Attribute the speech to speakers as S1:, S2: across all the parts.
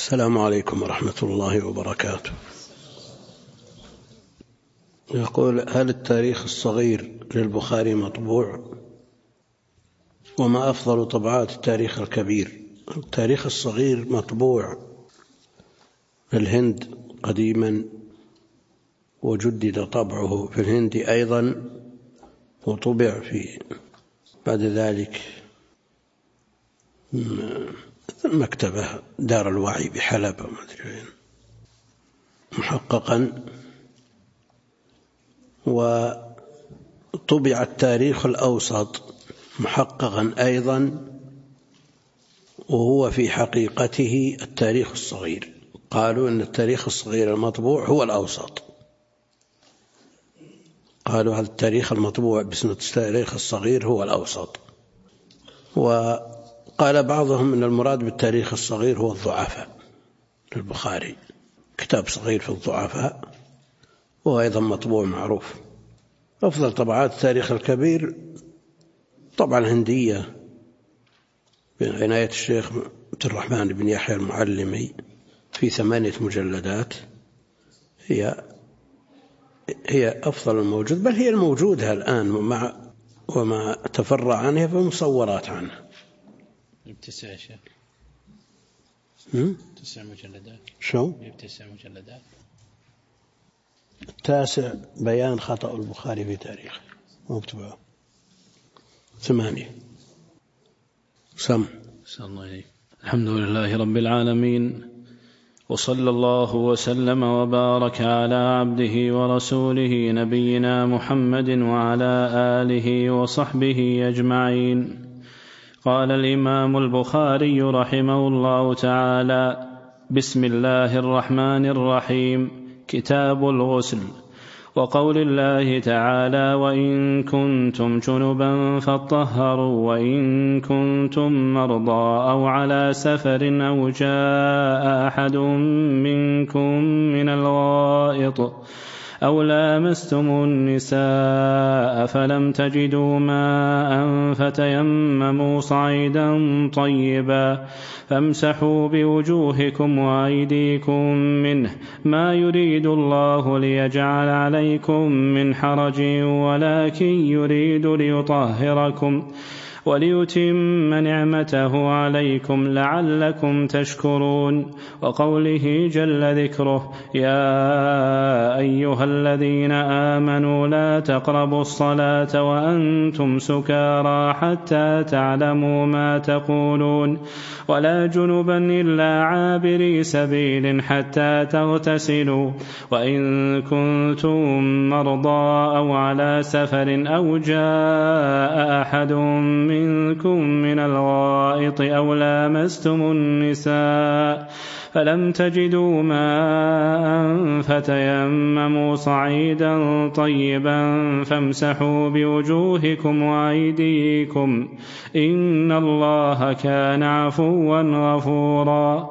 S1: السلام عليكم ورحمة الله وبركاته. يقول: هل التاريخ الصغير للبخاري مطبوع؟ وما أفضل طبعات التاريخ الكبير؟ التاريخ الصغير مطبوع في الهند قديما، وجدد طبعه في الهند أيضا، وطبع في بعد ذلك مكتبة دار الوعي بحلب محققا. وطبع التاريخ الأوسط محققا أيضا، وهو في حقيقته التاريخ الصغير. قالوا إن التاريخ الصغير المطبوع هو الأوسط، قالوا هذا التاريخ المطبوع باسم التاريخ الصغير هو الأوسط. وقال بعضهم إن المراد بالتاريخ الصغير هو الضعفاء للبخاري، كتاب صغير في الضعفاء، وأيضا مطبوع معروف. أفضل طبعات التاريخ الكبير طبعا الهندية بعناية الشيخ عبد الرحمن بن يحيى المعلمي في 8 مجلدات، هي أفضل الموجود، بل هي الموجودة الآن وما تفرع عنها فمصورات عنها.
S2: 9 شيخ 9 مجلدات.
S1: شو؟
S2: 9 مجلدات.
S1: 9 بيان خطأ البخاري في تاريخه مكتوب 8.
S2: الحمد لله رب العالمين، وصلى الله وسلم وبارك على عبده ورسوله نبينا محمد وعلى آله وصحبه أجمعين. قال الإمام البخاري رحمه الله تعالى: بسم الله الرحمن الرحيم. كتاب الغسل. وقول الله تعالى: وإن كنتم جنبا فاطهروا، وإن كنتم مرضى أو على سفر أو جاء أحد منكم من الغائط أو لامستم النساء فلم تجدوا ماء فتيمموا صعيدا طيبا فامسحوا بوجوهكم وأيديكم منه، ما يريد الله ليجعل عليكم من حرج ولكن يريد ليطهركم وليتم نعمته عليكم لعلكم تشكرون. وقوله جل ذكره: يا أيها الذين آمنوا لا تقربوا الصلاة وأنتم سكارى حتى تعلموا ما تقولون، ولا جنبا إلا عابري سبيل حتى تغتسلوا، وإن كنتم مرضى أو على سفر أو جاء أحد منكم من الغائط أو لامستم النساء فلم تجدوا ماء فتيمموا صعيدا طيبا فامسحوا بوجوهكم وأيديكم، إن الله كان عفوا غفورا.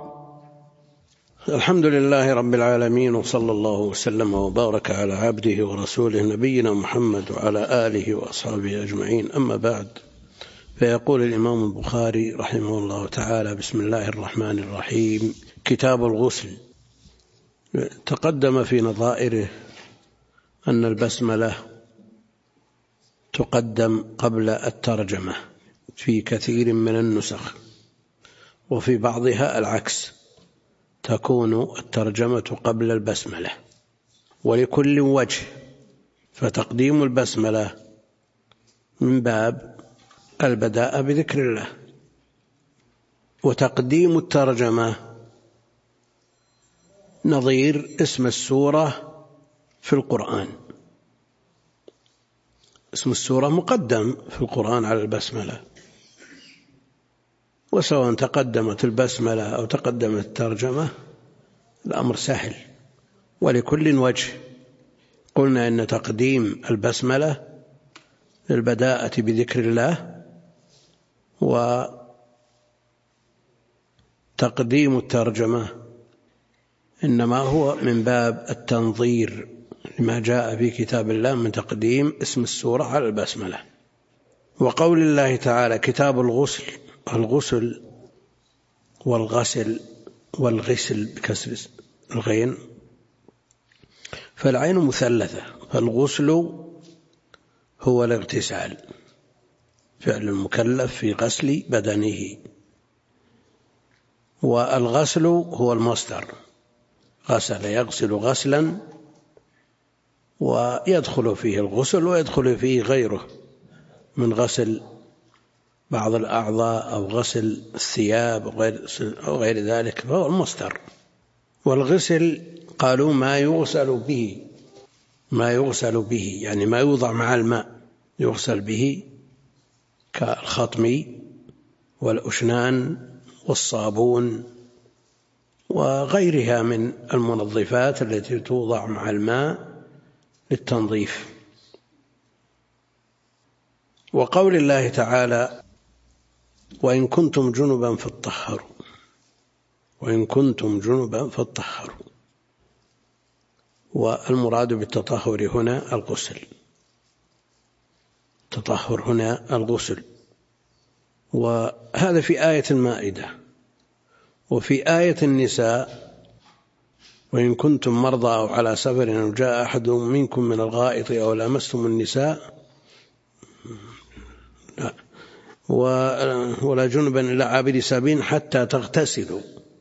S1: الحمد لله رب العالمين، وصلى الله وسلم وبارك على عبده ورسوله نبينا محمد وعلى آله وأصحابه أجمعين. أما بعد، فيقول الإمام البخاري رحمه الله تعالى: بسم الله الرحمن الرحيم. كتاب الغسل. تقدم في نظائره أن البسملة تقدم قبل الترجمة في كثير من النسخ، وفي بعضها العكس، تكون الترجمة قبل البسملة، ولكل وجه. فتقديم البسملة من باب البداء بذكر الله، وتقديم الترجمة نظير اسم السورة في القرآن. اسم السورة مقدم في القرآن على البسملة، وسواء تقدمت البسملة أو تقدمت الترجمة الأمر سهل، ولكل وجه. قلنا إن تقديم البسملة للبداءة بذكر الله، وتقديم الترجمة إنما هو من باب التنظير لما جاء في كتاب الله من تقديم اسم السورة على البسملة. وقول الله تعالى: كتاب الغسل. الغسل والغسل والغسل بكسر الغين، فالعين مثلثة، فالغسل هو الاغتسال، فعل المكلف في غسل بدنه، والغسل هو المصدر، غسل يغسل غسلا، ويدخل فيه الغسل ويدخل فيه غيره من غسل بعض الأعضاء أو غسل الثياب أو غير ذلك، فهو المصدر. والغسل قالوا ما يغسل به يعني ما يوضع مع الماء، يغسل به كالخطم والأشنان والصابون وغيرها من المنظفات التي توضع مع الماء للتنظيف. وقول الله تعالى وإن كنتم جنبا فاطهروا، وإن كنتم جنبا فاطهروا، والمراد بالتطهر هنا الغسل، التطهر هنا الغسل، وهذا في آية المائدة. وفي آية النساء وإن كنتم مرضى أو على سفر أو جاء أحد منكم من الغائط أو لامستم النساء ولا جنبا إلا عابري سبيل حتى تغتسلوا.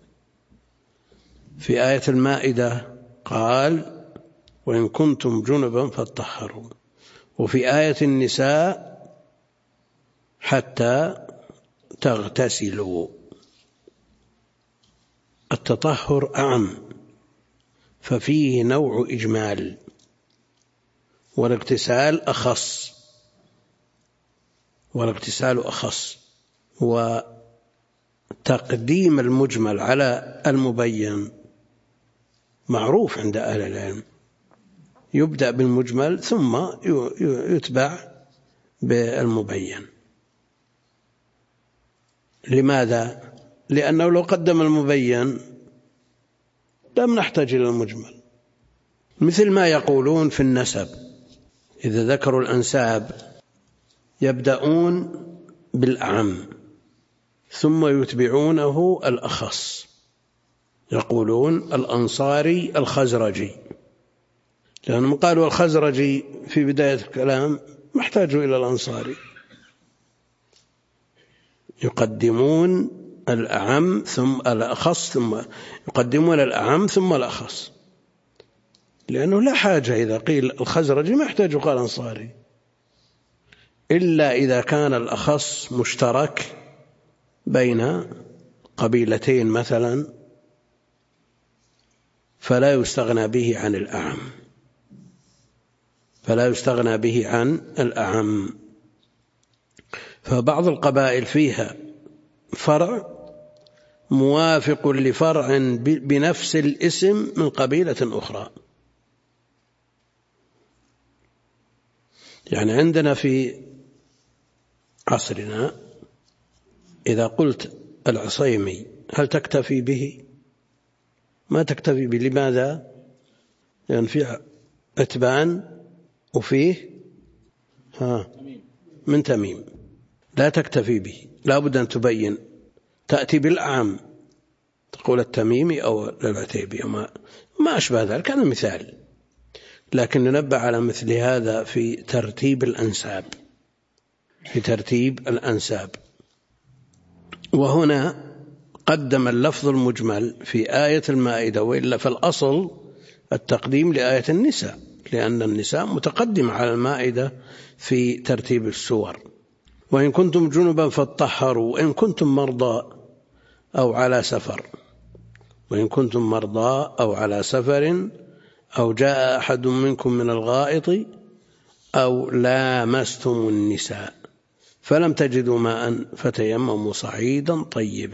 S1: في آية المائدة قال وإن كنتم جنبا فاطهروا، وفي آية النساء حتى تغتسلوا. التطهر أعم، ففيه نوع إجمال، والاغتسال أخص، وتقديم المجمل على المبين معروف عند أهل العلم، يبدأ بالمجمل ثم يتبع بالمبين. لماذا؟ لأنه لو قدم المبين لم نحتاج إلى المجمل، مثل ما يقولون في النسب، إذا ذكروا الأنساب يبدأون بالأعم ثم يتبعونه الأخص، يقولون الأنصاري الخزرجي، لأنهم قالوا الخزرجي في بداية الكلام ما احتاجوا إلى الأنصاري، يقدمون الأعم ثم الأخص، ثم يقدمون الأعم ثم الأخص، لأنه لا حاجة إذا قيل الخزرجي ما يحتاج قال أنصاري، إلا إذا كان الأخص مشترك بين قبيلتين مثلا فلا يستغنى به عن الأعم، فبعض القبائل فيها فرع موافق لفرع بنفس الاسم من قبيلة أخرى. يعني عندنا في عصرنا إذا قلت العصيمي هل تكتفي به؟ ما تكتفي به. لماذا؟ لأن فيه عتبان وفيه من تميم، لا تكتفي به، لا بد أن تبين، تأتي بالأعم تقول التميمي أو العتيبي ما أشبه ذلك، هذا مثال، لكن ننبه على مثل هذا في ترتيب الأنساب. وهنا قدم اللفظ المجمل في آية المائدة، وإلا فالأصل التقديم لآية النساء، لأن النساء متقدمة على المائدة في ترتيب السور. وإن كنتم جنبا فاطهروا، وإن كنتم مرضى أو على سفر، وإن كنتم مرضى أو على سفر أو جاء أحد منكم من الغائط أو لامستم النساء فلم تجدوا ماء فتيمموا صعيدا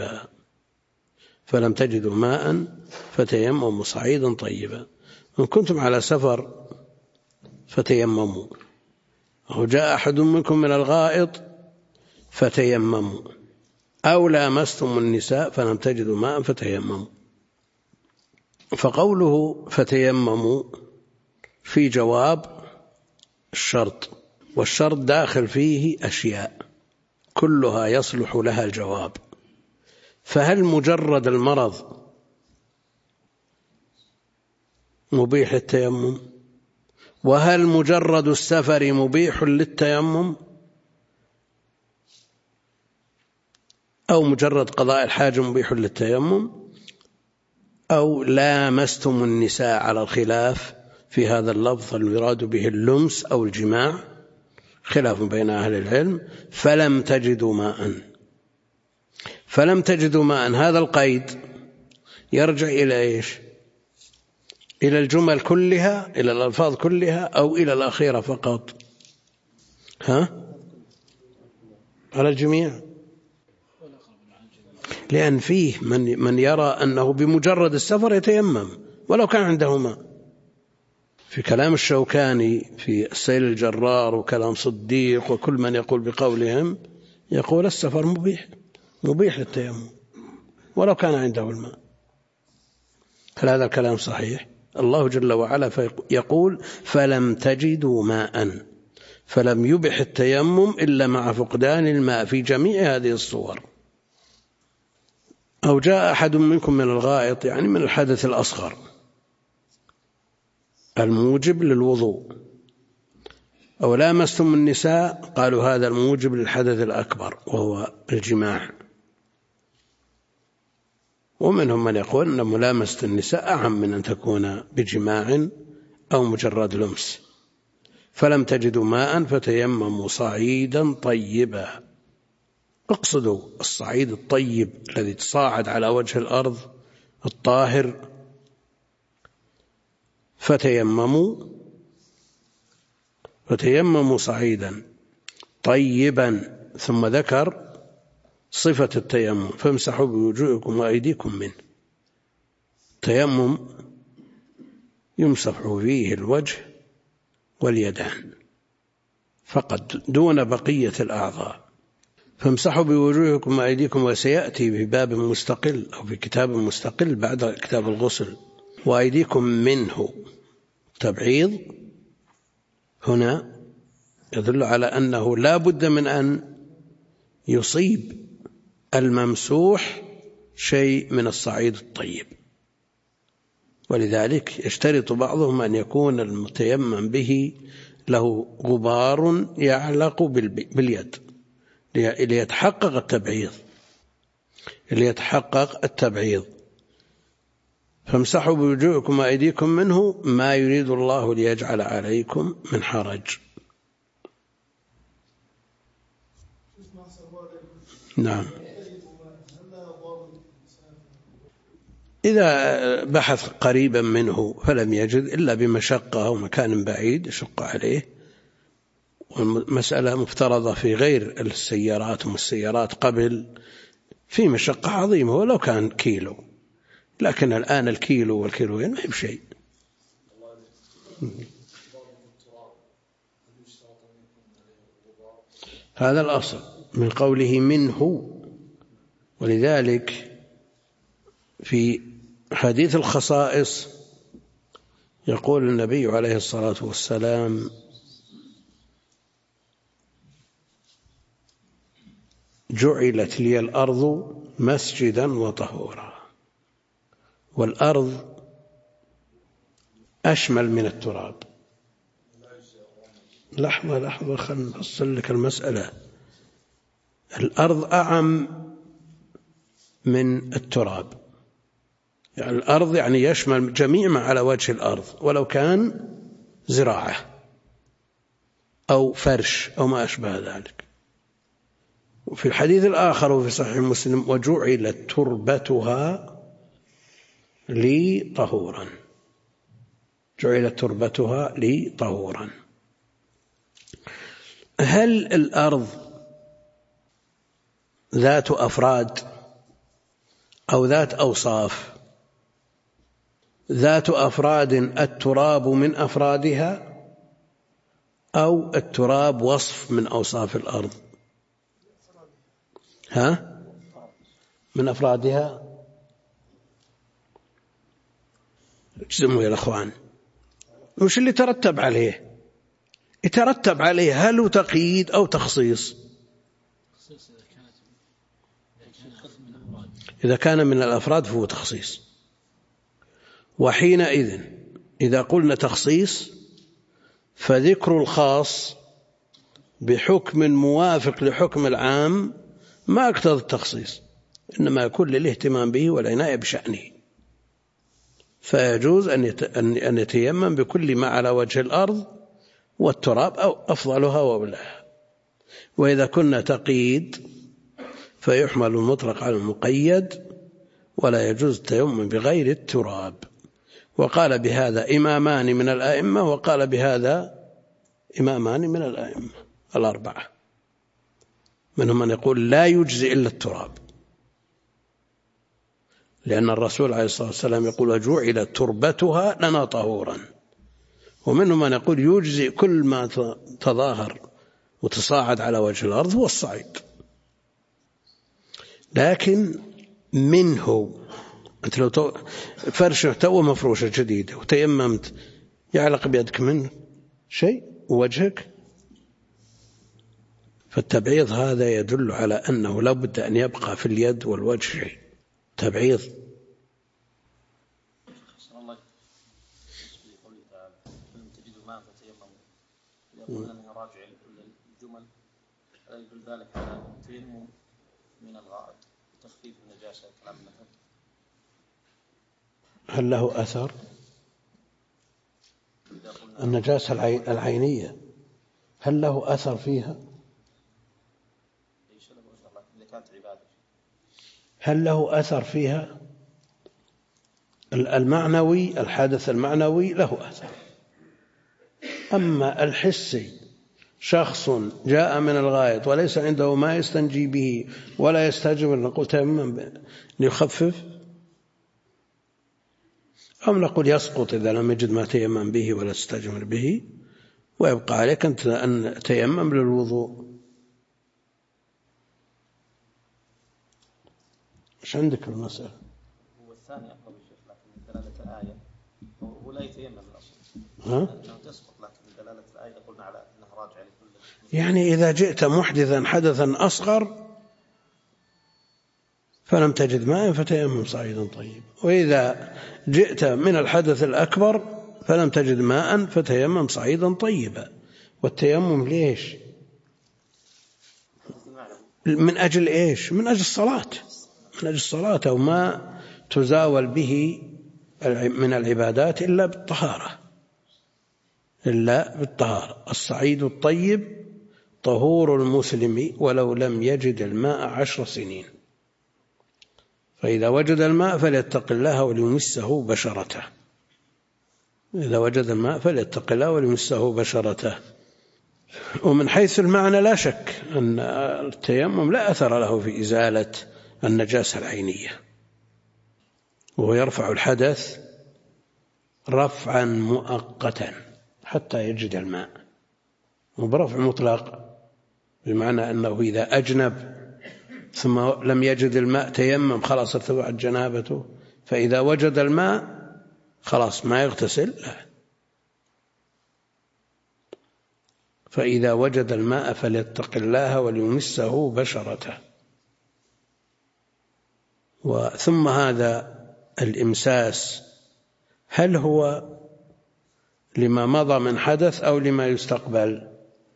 S1: طيبا. إن كنتم على سفر فتيمموا، أو جاء أحد منكم من الغائط فتيمموا، أو لامستم النساء فلم تجدوا ماء فتيمموا. فقوله فتيمموا في جواب الشرط، والشرط داخل فيه أشياء كلها يصلح لها الجواب. فهل مجرد المرض مبيح للتيمم؟ وهل مجرد السفر مبيح للتيمم أو مجرد قضاء الحاجة مبيح للتيمم، أو لامستم النساء على الخلاف في هذا اللفظ المراد به اللمس أو الجماع، خلاف بين أهل العلم. فلم تجدوا ماء، هذا القيد يرجع إلى إيش؟ إلى الجمل كلها، إلى الألفاظ كلها، أو إلى الأخيرة فقط؟ على الجميع، لأن فيه من يرى أنه بمجرد السفر يتيمم ولو كان عنده ماء. في كلام الشوكاني في السيل الجرار وكلام صديق وكل من يقول بقولهم، يقول السفر مبيح للتيمم ولو كان عنده الماء. هل هذا الكلام صحيح؟ الله جل وعلا يقول فلم تجدوا ماء، فلم يبح التيمم إلا مع فقدان الماء في جميع هذه الصور. أو جاء أحد منكم من الغائط، يعني من الحدث الأصغر الموجب للوضوء، أو لامستم النساء، قالوا هذا الموجب للحدث الأكبر وهو الجماع. ومنهم من يقول أن ملامسة النساء أعم من أن تكون بجماع أو مجرد لمس. فلم تجدوا ماء فتيمموا صعيدا طيبا، اقصدوا الصعيد الطيب الذي تصاعد على وجه الأرض الطاهر. فتيمموا صعيدا طيبا، ثم ذكر صفة التيمم، فامسحوا بوجوهكم وأيديكم منه. التيمم يمسح فيه الوجه واليدان فقط دون بقية الأعضاء. فامسحوا بوجوهكم وأيديكم، وسيأتي في باب مستقل أو في كتاب مستقل بعد كتاب الغسل. وأيديكم منه، تبعيض هنا يدل على أنه لا بد من أن يصيب الممسوح شيء من الصعيد الطيب، ولذلك يشترط بعضهم أن يكون المتيمم به له غبار يعلق باليد ليتحقق التبعيض. فامسحوا بوجوهكم وأيديكم منه ما يريد الله ليجعل عليكم من حرج. نعم. إذا بحث قريبا منه فلم يجد إلا بمشقة أو مكان بعيد يشق عليه، والمسألة مفترضة في غير السيارات والسيارات قبل في مشقة عظيمة ولو كان كيلو، لكن الآن الكيلو والكيلوين ما هي بشيء. هذا الأصل من قوله منه. ولذلك في حديث الخصائص يقول النبي عليه الصلاة والسلام جعلت لي الأرض مسجدا وطهورا. والأرض أشمل من التراب. لحظة خلنا نفصل لك المسألة. الأرض أعم من التراب، يعني الأرض يعني يشمل جميع ما على وجه الأرض ولو كان زراعة أو فرش أو ما أشبه ذلك. وفي الحديث الآخر وفي صحيح مسلم وجعلت تربتها لي طهورا. جعلت تربتها لي طهورا. هل الأرض ذات أفراد أو ذات أوصاف؟ ذات أفراد التراب من أفرادها، أو التراب وصف من أوصاف الأرض؟ من أفرادها. اجزموا يا الأخوان. وش اللي ترتب عليه؟ يترتب عليه هل هو تقييد أو تخصيص؟ إذا كان من الأفراد فهو تخصيص. وحينئذ إذا قلنا تخصيص فذكر الخاص بحكم موافق لحكم العام ما اقتضى التخصيص، إنما يكون للاهتمام به والعناية بشأنه، فيجوز أن يتيمم بكل ما على وجه الأرض والتراب أو أفضلها وأولاها. وإذا كنا تقييد فيحمل المطلق على المقيد، ولا يجوز التيمم بغير التراب. وقال بهذا إمامان من الأئمة، وقال بهذا إمامان من الأئمة الأربعة، منهم من يقول لا يجزي إلا التراب، لأن الرسول عليه الصلاة والسلام يقول وجعلت تربتها لنا طهورا. ومنهم من يقول يجزي كل ما تظاهر وتصاعد على وجه الأرض هو الصعيد. لكن منه أنت لو فرشة تو مفروشة جديدة وتيممت يعلق بيدك منه شيء ووجهك، فالتبعيض هذا يدل على أنه لا بد أن يبقى في اليد والوجه شيء. تبعيض.
S3: يقول أنها راجع لكل الجمل، يدل ذلك على التيمم من الغائط وتخفيف النجاسة كلام مثل.
S1: هل له أثر؟ النجاسة العينية هل له أثر فيها؟ هل له أثر فيها؟ المعنوي، الحدث المعنوي له أثر. أما الحسي، شخص جاء من الغائط وليس عنده ما يستنجي به ولا يستجب، نقول تيمم ليخفف، أو نقول يسقط إذا لم يجد ما تيمم به ولا يستجمر به، ويبقى عليك أن تيمم للوضوء. مش عندك المسألة؟
S3: هو الثاني أقرب الشيخ، لكن دلالة الآية هو لا يتيمم الأصل، أنه تسقط، لكن دلالة الآية قلنا على أنها راجعة لكل.
S1: يعني إذا جئت محدثا حدثا أصغر فلم تجد ماء فتيمم صعيدا طيب، وإذا جئت من الحدث الأكبر فلم تجد ماء فتيمم صعيدا طيبا. والتيمم ليش؟ من أجل إيش؟ من أجل الصلاة، من أجل الصلاة، أو ما تزاول به من العبادات إلا بالطهارة، إلا بالطهارة. الصعيد الطيب طهور المسلم ولو لم يجد الماء 10 سنين. فإذا وجد الماء فليتق الله وليمسه بشرته. إذا وجد الماء فليتق الله وليمسه بشرته. ومن حيث المعنى لا شك أن التيمم لا أثر له في إزالة النجاسة العينية، وهو يرفع الحدث رفعا مؤقتا حتى يجد الماء، وبرفع مطلق بمعنى أنه إذا أجنب ثم لم يجد الماء تيمم خلاص ارتفعت جنابته، فإذا وجد الماء خلاص ما يغتسل، لا. فإذا وجد الماء فليتق الله وليمسه بشرته. ثم هذا الإمساس هل هو لما مضى من حدث أو لما يستقبل؟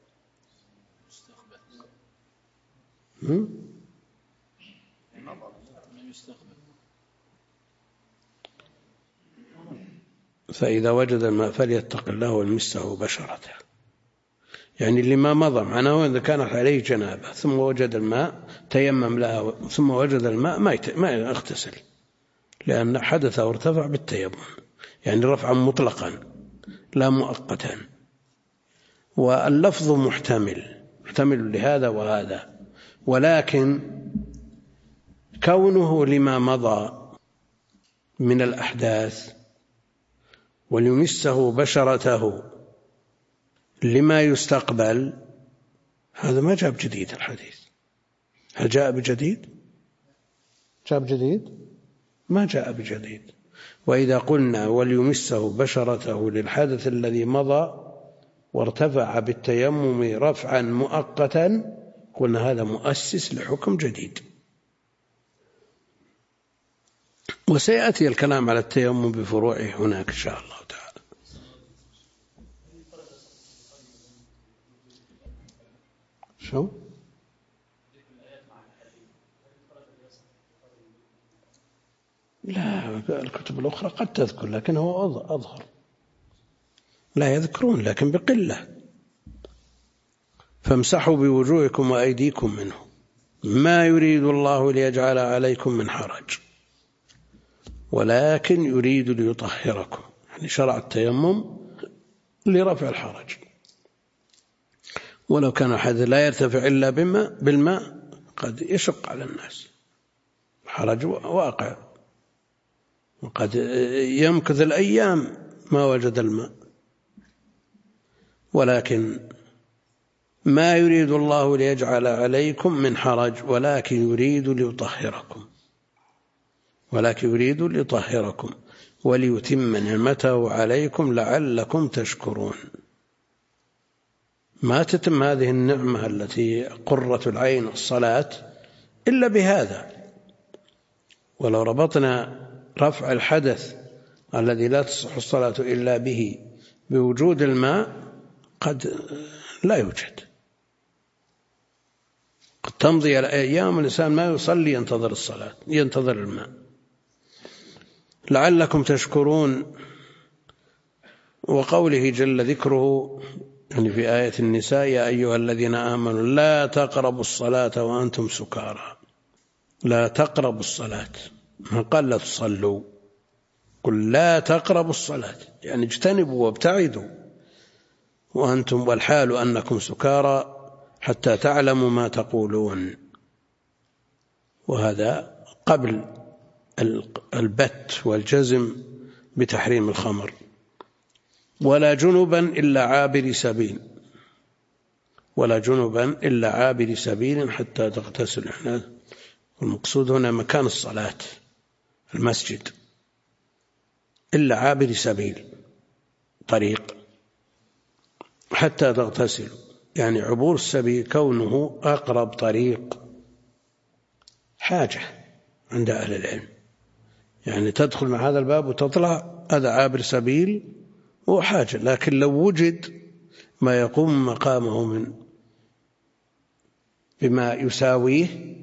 S1: فإذا وجد الماء فليتق الله وليمسه بشرته، يعني لما مضى، معناه إذا كانت عليه جنابة ثم وجد الماء تيمم لها ثم وجد الماء ما يغتسل، لأن حدثه ارتفع بالتيمم، يعني رفعا مطلقا لا مؤقتا. واللفظ محتمل لهذا وهذا، ولكن كونه لما مضى من الأحداث وليمسه بشرته لما يستقبل، هذا ما جاء بجديد الحديث. هل جاء بجديد؟ جاء بجديد؟ ما جاء بجديد. وإذا قلنا وليمسه بشرته للحدث الذي مضى وارتفع بالتيمم رفعا مؤقتا، قلنا هذا مؤسس لحكم جديد. وسيأتي الكلام على التيمم بفروعه هناك إن شاء الله تعالى. شو؟ لا، الكتب الأخرى قد تذكر لكن هو أظهر، لا يذكرون لكن بقلة. فامسحوا بوجوهكم وأيديكم منه ما يريد الله ليجعل عليكم من حرج ولكن يريد ليطهركم، يعني شرع التيمم لرفع الحرج، ولو كان الحدث لا يرتفع إلا بالماء قد يشق على الناس، الحرج واقع وقد يمكث الأيام ما وجد الماء، ولكن ما يريد الله ليجعل عليكم من حرج ولكن يريد ليطهركم وليتم نعمته عليكم لعلكم تشكرون. ما تتم هذه النعمة التي قرة العين الصلاة إلا بهذا. ولو ربطنا رفع الحدث الذي لا تصح الصلاة إلا به بوجود الماء قد لا يوجد، قد تمضي الأيام والإنسان ما يصلي ينتظر الماء. لعلكم تشكرون، وقوله جل ذكره يعني في آية النساء يا أيها الذين آمنوا لا تقربوا الصلاة وأنتم سكارى. لا تقربوا الصلاة، ما قال لا تصلوا، قل لا تقربوا الصلاة يعني اجتنبوا وابتعدوا وأنتم والحال أنكم سكارى حتى تعلموا ما تقولون. وهذا قبل البت والجزم بتحريم الخمر. ولا جنبا إلا عابر سبيل حتى تغتسل. المقصود هنا مكان الصلاة المسجد، إلا عابر سبيل طريق حتى تغتسل، يعني عبور السبيل كونه أقرب طريق حاجة عند أهل العلم، يعني تدخل من هذا الباب وتطلع هذا عابر سبيل وحاجة. لكن لو وجد ما يقوم مقامه بما يساويه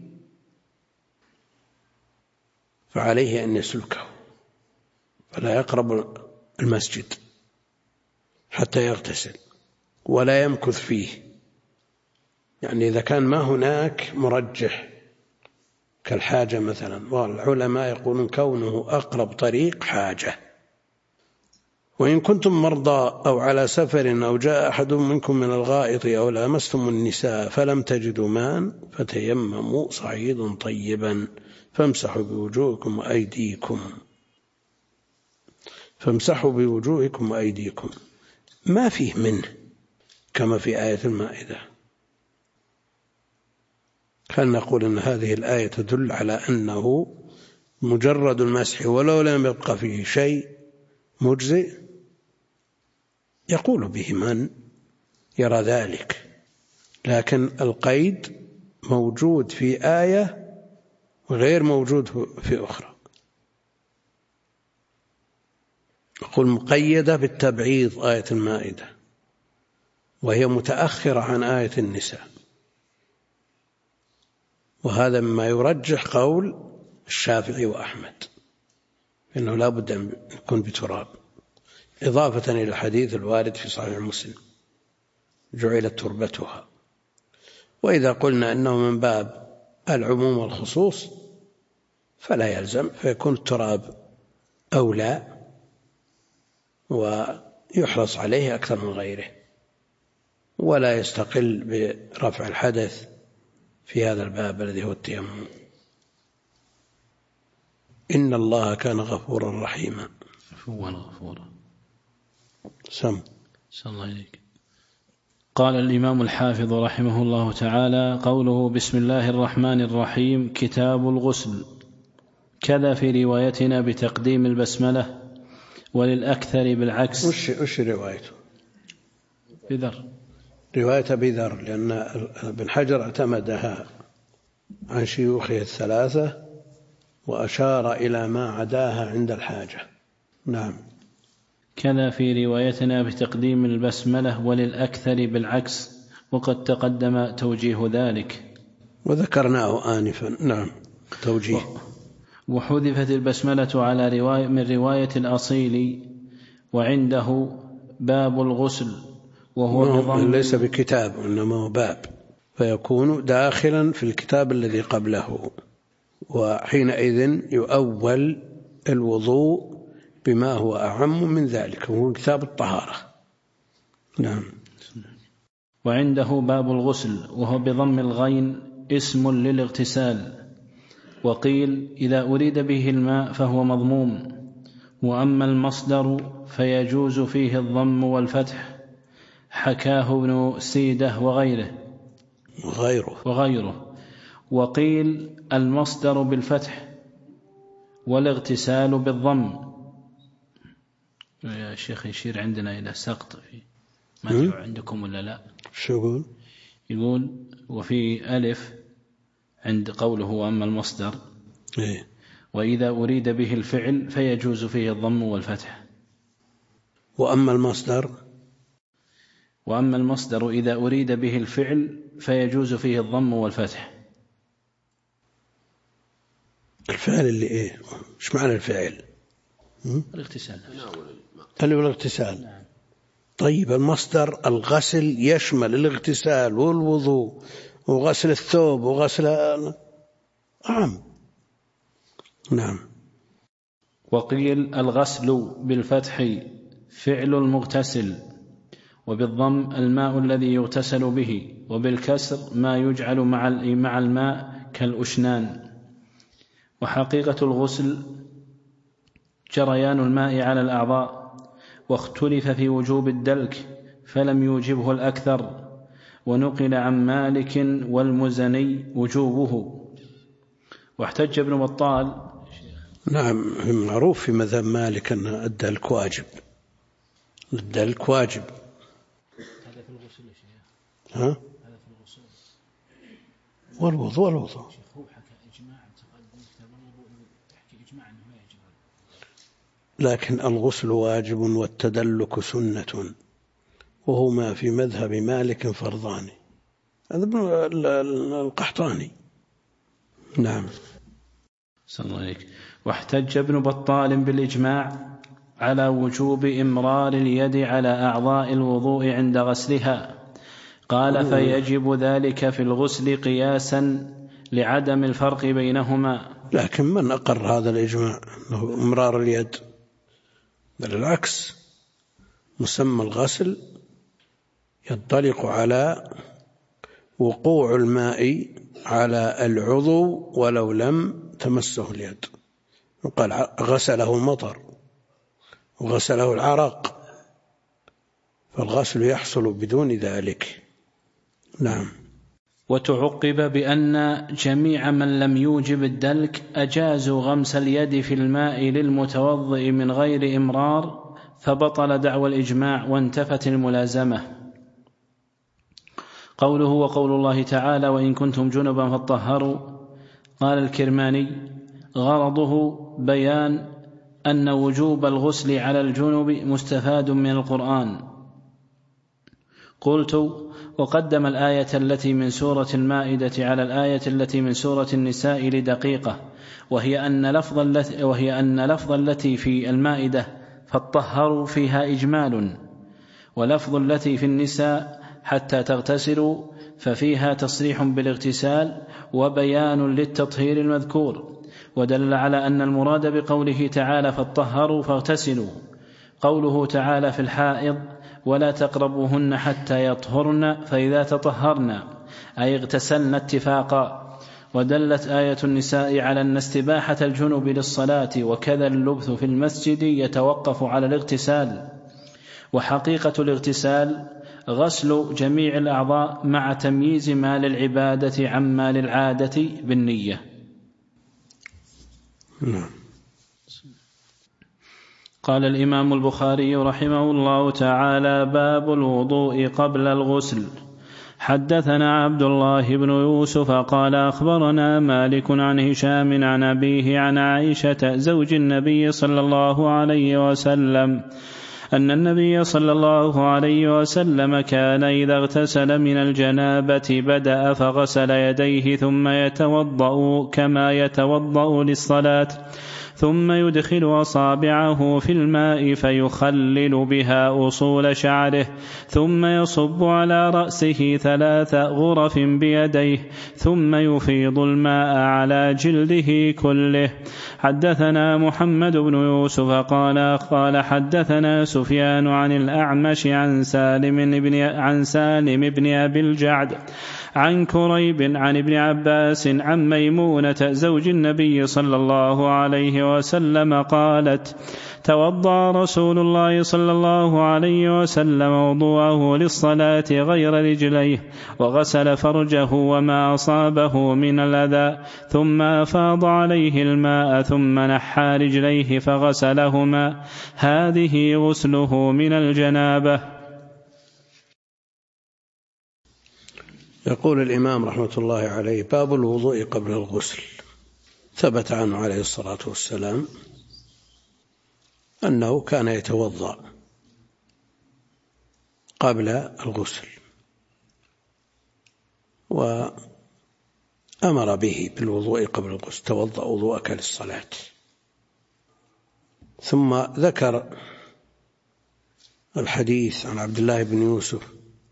S1: فعليه أن يسلكه فلا يقرب المسجد حتى يغتسل ولا يمكث فيه. يعني إذا كان ما هناك مرجح كالحاجة مثلا، والعلماء يقولون كونه أقرب طريق حاجة. وإن كنتم مرضى أو على سفر أو جاء أحد منكم من الغائط أو لامستم النساء فلم تجدوا ماء فتيمموا صعيدا طيبا فامسحوا بوجوهكم وأيديكم ما فيه منه كما في آية المائدة. هل نقول أن هذه الآية تدل على أنه مجرد المسح ولو لم يبقى فيه شيء مجزئ؟ يقول به من يرى ذلك، لكن القيد موجود في آية وغير موجود في أخرى. نقول مقيدة بالتبعيض آية المائدة، وهي متأخرة عن آية النساء، وهذا مما يرجح قول الشافعي وأحمد إنه لا بد أن يكون بتراب، إضافة إلى الحديث الوارد في صحيح مسلم جعلت تربتها. وإذا قلنا أنه من باب العموم والخصوص فلا يلزم، فيكون التراب أولى ويحرص عليه أكثر من غيره، ولا يستقل برفع الحدث في هذا الباب الذي هو التيمم. إن الله كان غفورا رحيما.
S2: غفورا.
S1: سم
S2: الله عليك. قال الإمام الحافظ رحمه الله تعالى: قوله بسم الله الرحمن الرحيم كتاب الغسل، كذا في روايتنا بتقديم البسملة، وللأكثر بالعكس.
S1: وش روايته؟
S2: بذر،
S1: رواية بذر، لأن ابن حجر اعتمدها عن شيوخه الثلاثة وأشار إلى ما عداها عند الحاجة. نعم.
S2: كذا في روايتنا بتقديم البسملة وللأكثر بالعكس، وقد تقدم توجيه ذلك
S1: وذكرناه آنفا. نعم، توجيه.
S2: وحذفت البسملة على من رواية الأصيل، وعنده باب الغسل، وهو
S1: ليس بكتاب إنما هو باب، فيكون داخلا في الكتاب الذي قبله، وحينئذ يؤول الوضوء بما هو أعم من ذلك، وهو كتاب الطهارة. نعم.
S2: وعنده باب الغسل، وهو بضم الغين اسم للاغتسال. وقيل إذا أريد به الماء فهو مضموم، وأما المصدر فيجوز فيه الضم والفتح، حكاه ابن سيدة وغيره. وقيل المصدر بالفتح والاغتسال بالضم. يا شيخ يشير عندنا إلى سقط في ما عندكم ولا لا؟
S1: شو
S2: يقول وفي ألف عند قوله وأما المصدر وإذا أريد به الفعل فيجوز فيه الضم والفتح.
S1: وأما
S2: المصدر إذا أريد به الفعل فيجوز فيه الضم والفتح.
S1: الفعل اللي إيه؟ إيش معنى الفعل؟ الاغتسال.
S2: نعم.
S1: طيب المصدر الغسل يشمل الاغتسال والوضوء وغسل الثوب وغسل نعم.
S2: وقيل الغسل بالفتح فعل المغتسل، وبالضم الماء الذي يغتسل به، وبالكسر ما يجعل مع الماء كالأشنان. وحقيقة الغسل جريان الماء على الأعضاء، واختلف في وجوب الدلك فلم يوجبه الأكثر، ونقل عن مالك والمزني وجوبه. واحتج ابن بطال.
S1: نعم، معروف في مذهب مالك أن الدلك واجب.
S2: هذا في الغسل يا شيخ. هذا في الغسل
S1: والوضوء.
S2: هو حكى إجماع تقدم كتاب الوضوء، تحكي إجماع أنه ما يجب،
S1: لكن الغسل واجب والتدلك سنة، وهما في مذهب مالك فرضان. هذا القحطاني. نعم.
S2: صلى الله عليك. واحتج ابن بطال بالإجماع على وجوب إمرار اليد على أعضاء الوضوء عند غسلها، قال فيجب ذلك في الغسل قياسا لعدم الفرق بينهما.
S1: لكن من أقر هذا الإجماع أنه إمرار اليد؟ بل العكس، مسمى الغسل ينطلق على وقوع الماء على العضو ولو لم تمسه اليد. يقال غسله المطر وغسله العرق، فالغسل يحصل بدون ذلك. نعم.
S2: وتعقب بأن جميع من لم يوجب الدلك أجازوا غمس اليد في الماء للمتوضئ من غير إمرار، فبطل دعوى الإجماع وانتفت الملازمة. قوله وقول الله تعالى وإن كنتم جنبا فاطهروا، قال الكرماني غرضه بيان أن وجوب الغسل على الجنب مستفاد من القرآن. قلت وقدم الآية التي من سورة المائدة على الآية التي من سورة النساء لدقيقة، وهي أن لفظ التي في المائدة فاطهروا فيها إجمال، ولفظ التي في النساء حتى تغتسلوا ففيها تصريح بالاغتسال وبيان للتطهير المذكور، ودل على أن المراد بقوله تعالى فاطهروا فاغتسلوا قوله تعالى في الحائض ولا تقربوهن حتى يطهرن فإذا تطهرن أي اغتسلن اتفاقا. ودلت آية النساء على أن استباحة الجنب للصلاة وكذا اللبث في المسجد يتوقف على الاغتسال. وحقيقة الاغتسال غسل جميع الأعضاء مع تمييز ما للعبادة عما للعادة بالنية. قال الإمام البخاري رحمه الله تعالى باب الوضوء قبل الغسل. حدثنا عبد الله بن يوسف قال أخبرنا مالك عن هشام عن أبيه عن عائشة زوج النبي صلى الله عليه وسلم أن النبي صلى الله عليه وسلم كان إذا اغتسل من الجنابة بدأ فغسل يديه ثم يتوضأ كما يتوضأ للصلاة، ثم يدخل أصابعه في الماء فيخلل بها أصول شعره، ثم يصب على رأسه 3 غرف بيديه، ثم يفيض الماء على جلده كله. حدثنا محمد بن يوسف قال حدثنا سفيان عن الأعمش عن سالم بن أبي الجعد عن كريب عن ابن عباس عن ميمونة زوج النبي صلى الله عليه وسلم قالت: توضأ رسول الله صلى الله عليه وسلم وضوءه للصلاة غير رجليه، وغسل فرجه وما أصابه من الأذى، ثم أفاض عليه الماء، ثم نحى رجليه فغسلهما. هذه غسله من الجنابة.
S1: يقول الإمام رحمة الله عليه: باب الوضوء قبل الغسل. ثبت عنه عليه الصلاة والسلام أنه كان يتوضأ قبل الغسل، وأمر به بالوضوء قبل الغسل: توضأ وضوءك للصلاة. ثم ذكر الحديث عن عبد الله بن يوسف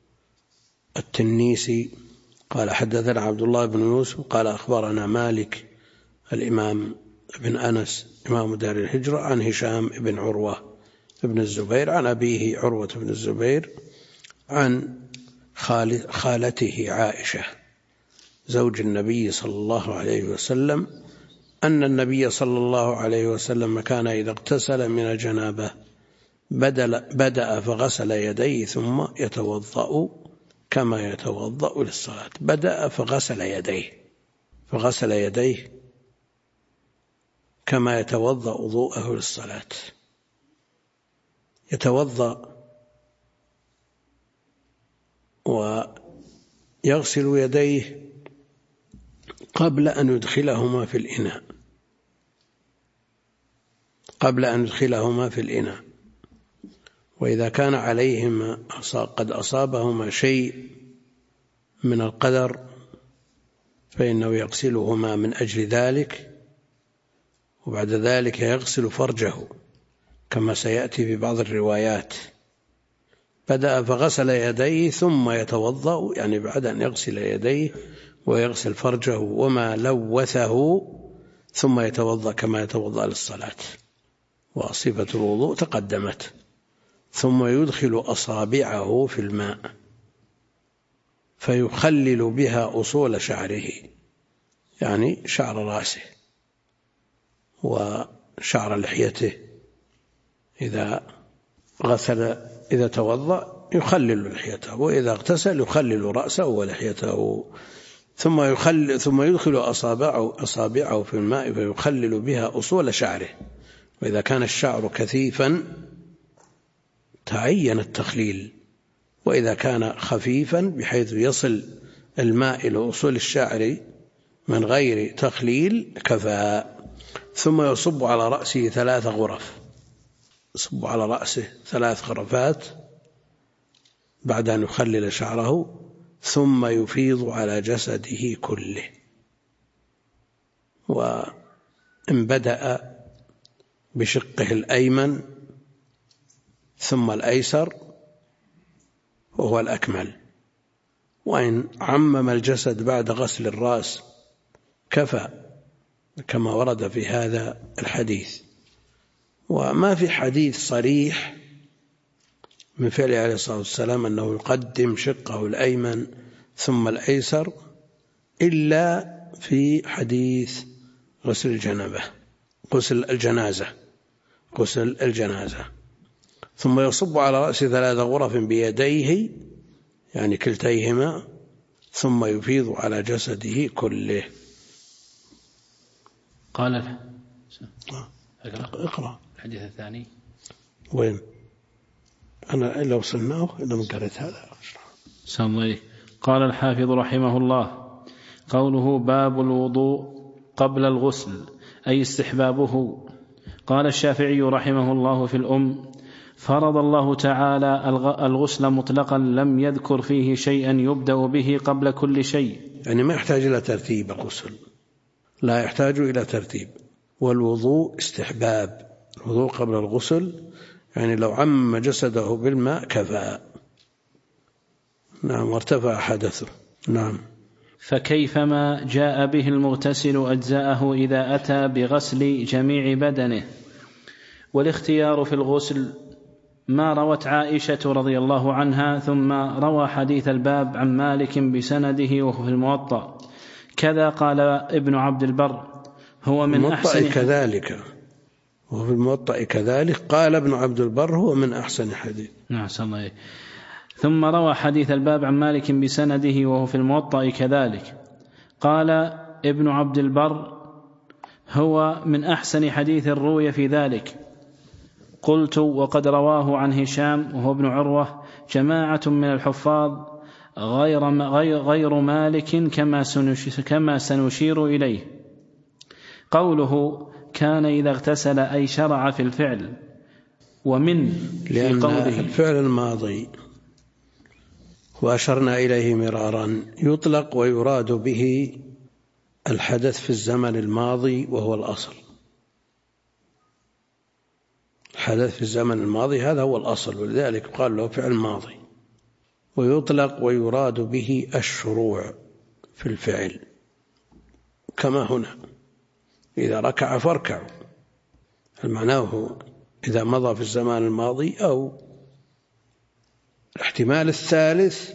S1: التنيسي قال: حدثنا عبد الله بن يوسف قال: أخبرنا مالك الإمام بن أنس إمام دار الهجرة عن هشام بن عروة بن الزبير عن أبيه عروة بن الزبير عن خالته عائشة زوج النبي صلى الله عليه وسلم أن النبي صلى الله عليه وسلم كان إذا اغتسل من الجنابة بدأ فغسل يديه ثم يتوضأ كما يتوضأ للصلاة. بدأ فغسل يديه كما يتوضأ وضوءه للصلاة. يتوضأ ويغسل يديه قبل أن يدخلهما في الإناء، وإذا كان عليهما قد أصابهما شيء من القدر فإنه يغسلهما من أجل ذلك، وبعد ذلك يغسل فرجه كما سيأتي في بعض الروايات. بدأ فغسل يديه ثم يتوضأ، يعني بعد أن يغسل يديه ويغسل فرجه وما لوثه ثم يتوضأ كما يتوضأ للصلاة. وصفة الوضوء تقدمت. ثم يدخل أصابعه في الماء فيخلل بها أصول شعره، يعني شعر رأسه وشعر لحيته. إذا توضأ يخلل لحيته، وإذا اغتسل يخلل رأسه ولحيته. ثم يدخل أصابعه في الماء فيخلل بها أصول شعره. وإذا كان الشعر كثيفا تعين التخليل، وإذا كان خفيفا بحيث يصل الماء إلى أصول الشعر من غير تخليل كفى. ثم يصب على رأسه 3 غرف، يصب على رأسه 3 غرفات بعد أن يخلل شعره، ثم يفيض على جسده كله. وإن بدأ بشقه الأيمن ثم الأيسر وهو الأكمل، وإن عمم الجسد بعد غسل الرأس كفى، كما ورد في هذا الحديث. وما في حديث صريح من فعل عليه الصلاة والسلام أنه يقدم شقه الأيمن ثم الأيسر إلا في حديث غسل الجنازة. ثم يصب على رأسه 3 غرف بيديه، يعني كلتيهما، ثم يفيض على جسده كله.
S2: قال اقرأ الحديث الثاني.
S1: وين؟ أنا إلا وصلناه إلا من قريت هذا.
S2: قال الحافظ رحمه الله: قوله باب الوضوء قبل الغسل أي استحبابه. قال الشافعي رحمه الله في الأم: فرض الله تعالى الغسل مطلقا لم يذكر فيه شيئا يبدأ به قبل كل شيء،
S1: يعني ما يحتاج إلى ترتيب الغسل، لا يحتاج إلى ترتيب. والوضوء استحباب، الوضوء قبل الغسل يعني لو عم جسده بالماء كفى. نعم، وارتفع حدثه. نعم.
S2: فكيفما جاء به المغتسل أجزاءه إذا أتى بغسل جميع بدنه. والاختيار في الغسل ما روت عائشة رضي الله عنها، ثم روى حديث الباب عن مالك بسنده وهو في الموطأ. كذا قال ابن عبد البر هو من أحسن
S1: كذلك، وفي الموطأ كذلك قال ابن عبد البر هو من أحسن حديث.
S2: نعم صلى الله عليه. ثم روى حديث الباب عن مالك بسنده وهو في الموطأ كذلك. قال ابن عبد البر هو من أحسن حديث روي في ذلك. قلت وقد رواه عن هشام وهو ابن عروة جماعة من الحفاظ غير مالك كما سنشير إليه. قوله كان إذا اغتسل أي شرع في الفعل، ومن في قوله
S1: الفعل الماضي وأشرنا إليه مرارا يطلق ويراد به الحدث في الزمن الماضي وهو الأصل. الحدث في الزمن الماضي هذا هو الأصل، ولذلك قال له فعل ماضي. ويطلق ويراد به الشروع في الفعل، كما هنا إذا ركع فاركعوا، المعنى إذا مضى في الزمان الماضي، أو الاحتمال الثالث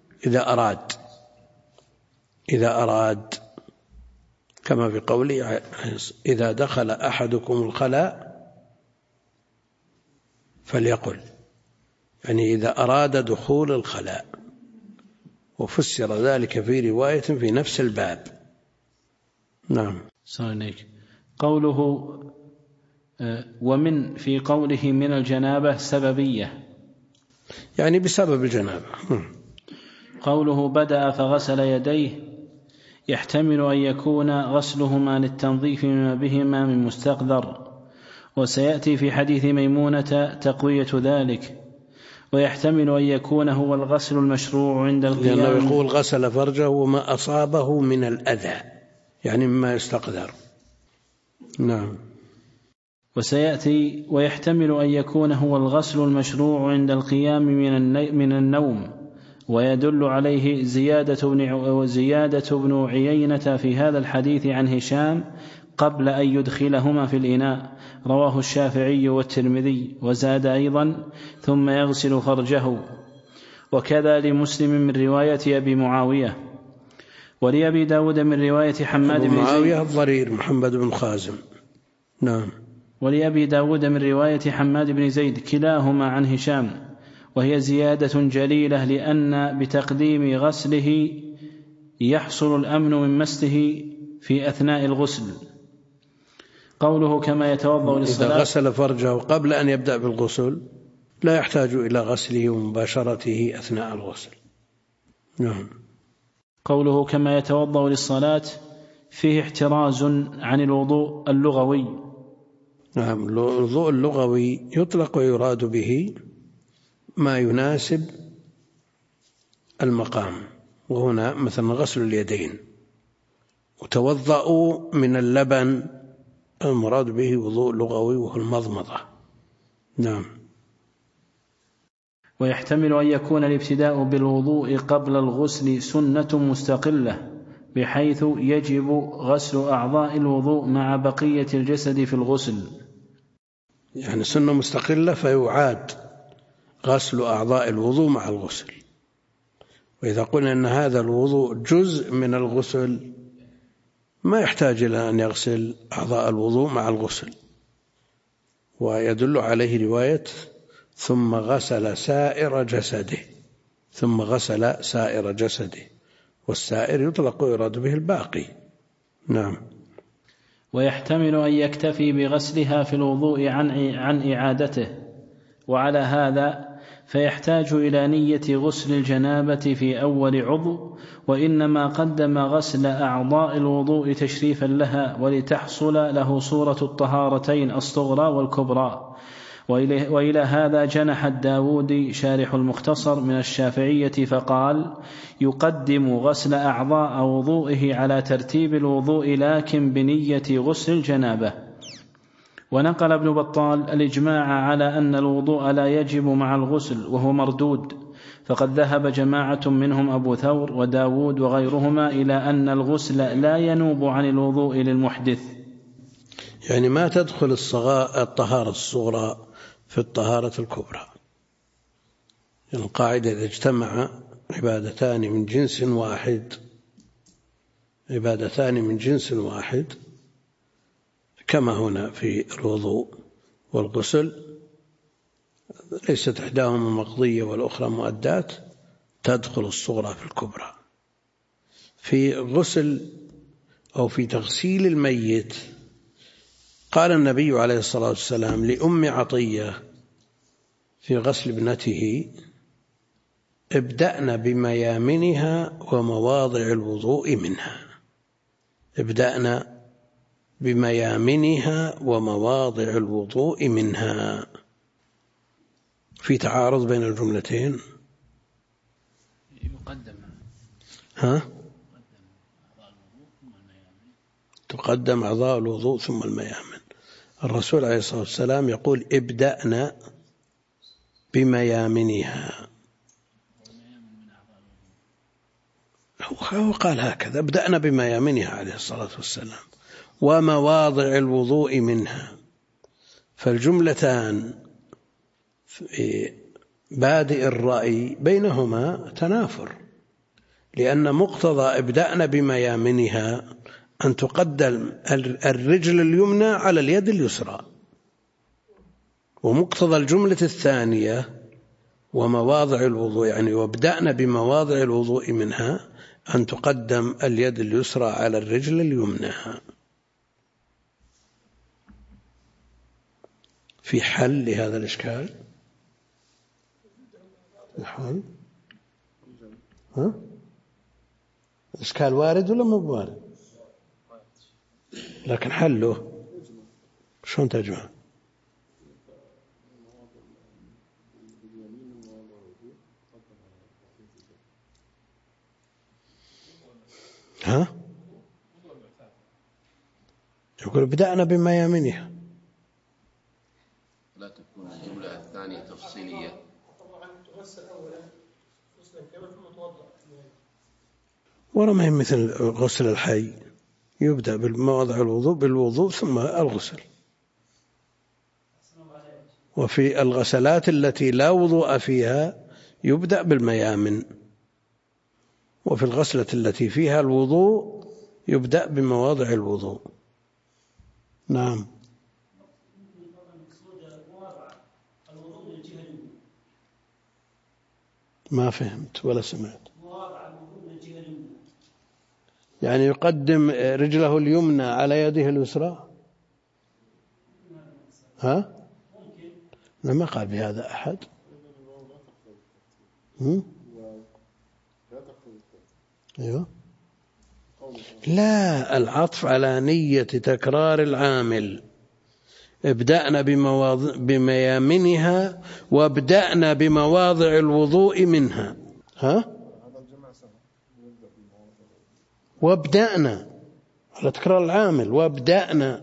S1: إذا أراد كما في قوله إذا دخل أحدكم الخلاء فليقل، يعني إذا أراد دخول الخلاء. وفسر ذلك في رواية في نفس الباب. نعم.
S2: قوله ومن في قوله من الجنابة سببية،
S1: يعني بسبب الجنابة.
S2: قوله بدأ فغسل يديه يحتمل أن يكون غسلهما للتنظيف مما بهما من مستقذر، وسيأتي في حديث ميمونة تقوية ذلك. ويحتمل أن يكون هو الغسل المشروع عند القيام،
S1: لأنه يقول غسل فرجه وما أصابه من الأذى، يعني مما يستقذر. نعم.
S2: وسيأتي ويحتمل أن يكون هو الغسل المشروع عند القيام من النوم، ويدل عليه زيادة بن عيينة في هذا الحديث عن هشام قبل أن يدخلهما في الإناء، رواه الشافعي والترمذي. وزاد أيضا ثم يغسل فرجه. وكذا لمسلم من رواية أبي معاوية. ولأبي داود من رواية حماد بن
S1: معاوية الضرير محمد بن خازم. نعم.
S2: ولأبي داود من رواية حماد بن زيد كلاهما عن هشام، وهي زيادة جليلة، لأن بتقديم غسله يحصل الأمن من مسه في أثناء الغسل. قوله كما يتوضأ للصلاة،
S1: إذا غسل فرجه قبل أن يبدأ بالغسل لا يحتاج إلى غسله ومباشرته أثناء الغسل. نعم.
S2: قوله كما يتوضأ للصلاة فيه احتراز عن الوضوء اللغوي.
S1: نعم. الوضوء اللغوي يطلق ويراد به ما يناسب المقام، وهنا مثلا غسل اليدين. وتوضأوا من اللبن، المراد به وضوء لغوي وهو المضمضة. نعم.
S2: ويحتمل أن يكون الابتداء بالوضوء قبل الغسل سنة مستقلة، بحيث يجب غسل أعضاء الوضوء مع بقية الجسد في الغسل،
S1: يعني سنة مستقلة فيعاد غسل أعضاء الوضوء مع الغسل. وإذا قلنا أن هذا الوضوء جزء من الغسل ما يحتاج إلى أن يغسل أعضاء الوضوء مع الغسل. ويدل عليه رواية ثم غسل سائر جسده، والسائر يطلق ويراد به الباقي. نعم.
S2: ويحتمل أن يكتفي بغسلها في الوضوء عن إعادته، وعلى هذا فيحتاج إلى نية غسل الجنابة في أول عضو، وإنما قدم غسل أعضاء الوضوء تشريفا لها ولتحصل له صورة الطهارتين الصغرى والكبرى. وإلى هذا جنح الداودي شارح المختصر من الشافعية فقال: يقدم غسل أعضاء وضوئه على ترتيب الوضوء لكن بنية غسل الجنابة. ونقل ابن بطال الإجماع على أن الوضوء لا يجب مع الغسل وهو مردود، فقد ذهب جماعة منهم أبو ثور وداود وغيرهما إلى أن الغسل لا ينوب عن الوضوء للمحدث،
S1: يعني ما تدخل الطهارة الصغرى في الطهارة الكبرى. يعني القاعدة إذا اجتمع عبادتان من جنس واحد كما هنا في الوضوء والغسل، ليست إحداهما مقضية والأخرى مؤدات، تدخل الصغرى في الكبرى. في غسل أو في تغسيل الميت قال النبي عليه الصلاة والسلام لأم عطية في غسل ابنته: ابدأنا بميامنها ومواضع الوضوء منها. ابدأنا بميامنها ومواضع الوضوء منها. في تعارض بين الجملتين. تقدم أعضاء الوضوء ثم الميامن. الرسول عليه الصلاة والسلام يقول: ابدأنا بميامنها. هو قال هكذا: ابدأنا بميامنها عليه الصلاة والسلام ومواضع الوضوء منها. فالجملتان في بادئ الرأي بينهما تنافر، لأن مقتضى ابدأنا بميامنها أن تقدم الرجل اليمنى على اليد اليسرى، ومقتضى الجملة الثانية ومواضع الوضوء يعني وابدأنا بمواضع الوضوء منها أن تقدم اليد اليسرى على الرجل اليمنى. في حل لهذا الإشكال؟ الحل؟ الإشكال وارد ولا مو وارد؟ لكن حله شلون تجمع؟ يقول بدأنا بميامنها.
S4: لا تكون الجملة الثانية تفصيلية.
S1: ورا هي مثل غسل الحي، يبدأ بمواضع الوضوء بالوضوء ثم الغسل. وفي الغسلات التي لا وضوء فيها يبدأ بالميامن، وفي الغسلة التي فيها الوضوء يبدأ بمواضع الوضوء. نعم. ما فهمت ولا سمعت. يعني يقدم رجله اليمنى على يده اليسرى؟ ما قال بهذا أحد. أيوه. لا، العطف على نية تكرار العامل. ابدأنا بميامنها وابدأنا بمواضع الوضوء منها. وابدأنا على تكرار العامل. وابدأنا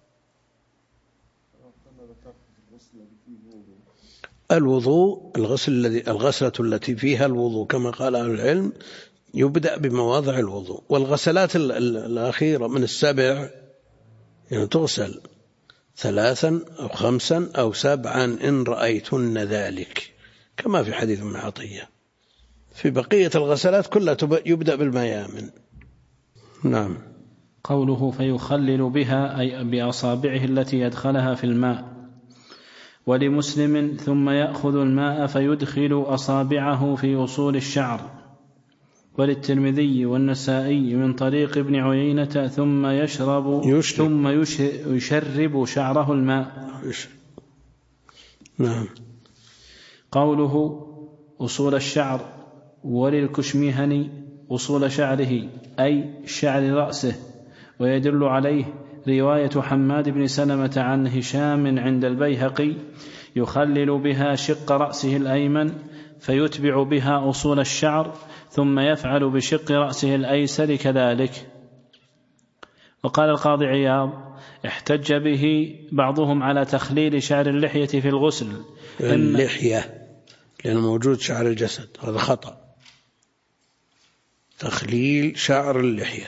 S1: الوضوء الغسلة التي فيها الوضوء كما قال أهل العلم يبدأ بمواضع الوضوء. والغسلات الأخيرة من 7 يعني تغسل 3 أو 5 أو 7 إن رأيتن ذلك، كما في حديث ابن عطية. في بقية الغسلات كلها يبدأ بالميامن. نعم.
S2: قوله فيخلل بها أي بأصابعه التي يدخلها في الماء. ولمسلم ثم يأخذ الماء فيدخل أصابعه في أصول الشعر. وللترمذي والنسائي من طريق ابن عيينة ثم يشرب شعره الماء.
S1: نعم.
S2: قوله أصول الشعر. وللكشميهني أصول شعره أي شعر رأسه، ويدل عليه رواية حماد بن سلمة عن هشام عند البيهقي يخلل بها شق رأسه الأيمن فيتبع بها أصول الشعر ثم يفعل بشق رأسه الأيسر كذلك. وقال القاضي عياض احتج به بعضهم على تخليل شعر اللحية في الغسل.
S1: اللحية لأن موجود شعر الجسد، هذا خطأ، تخليل شعر اللحية.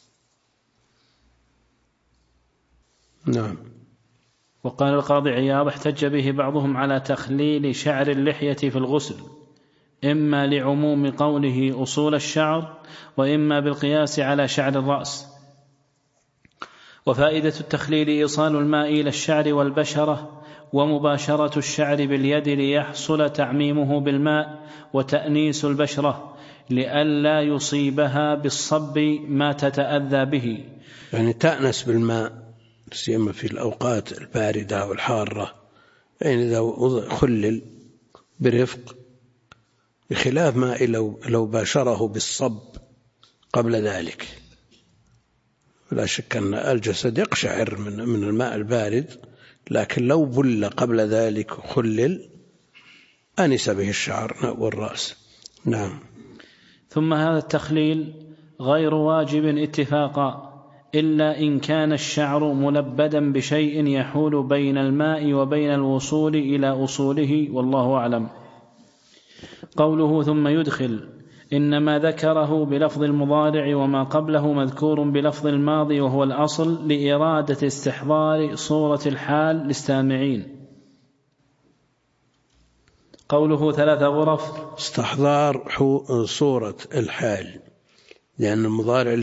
S1: نعم.
S2: وقال القاضي عياض احتج به بعضهم على تخليل شعر اللحية في الغسل، إما لعموم قوله أصول الشعر وإما بالقياس على شعر الرأس. وفائدة التخليل إيصال الماء إلى الشعر والبشرة ومباشرة الشعر باليد ليحصل تعميمه بالماء وتأنيس البشرة لئلا يصيبها بالصب ما تتأذى به،
S1: يعني تأنس بالماء سيما في الأوقات الباردة والحارة، يعني إذا خلل برفق، بخلاف ما لو باشره بالصب قبل ذلك. لا شك أن الجسد يقشعر من الماء البارد، لكن لو بل قبل ذلك خلل أنس به الشعر والرأس. نعم.
S2: ثم هذا التخليل غير واجب اتفاقا إلا إن كان الشعر ملبدا بشيء يحول بين الماء وبين الوصول إلى أصوله، والله أعلم. قوله ثم يدخل إنما ذكره بلفظ المضارع وما قبله مذكور بلفظ الماضي وهو الأصل لإرادة استحضار صورة الحال للسامعين. قوله 3 غرف
S1: استحضار صورة الحال، لأن المضارع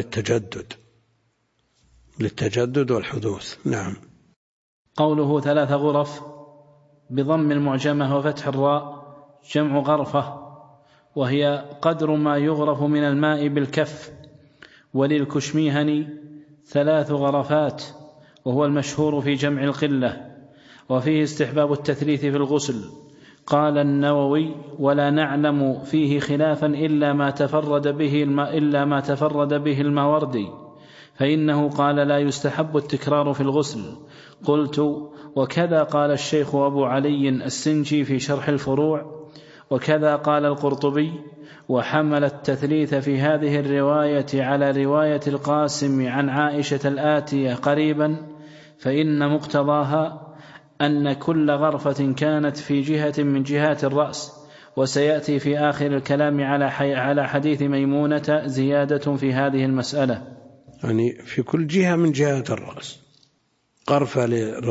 S1: للتجدد والحدوث. نعم.
S2: قوله 3 غرف بضم المعجمة وفتح الراء جمع غرفة، وهي قدر ما يغرف من الماء بالكف. وللكشميهني 3 غرفات وهو المشهور في جمع القلة، وفيه استحباب التثليث في الغسل. قال النووي ولا نعلم فيه خلافا إلا ما تفرد به الماوردي، فإنه قال لا يستحب التكرار في الغسل. قلت وكذا قال الشيخ أبو علي السنجي في شرح الفروع، وكذا قال القرطبي، وحمل التثليث في هذه الرواية على رواية القاسم عن عائشة الآتية قريبا، فإن مقتضاها أن كل غرفة كانت في جهة من جهات الرأس. وسيأتي في آخر الكلام على حديث ميمونة زيادة في هذه المسألة،
S1: يعني في كل جهة من جهات الرأس، غرفة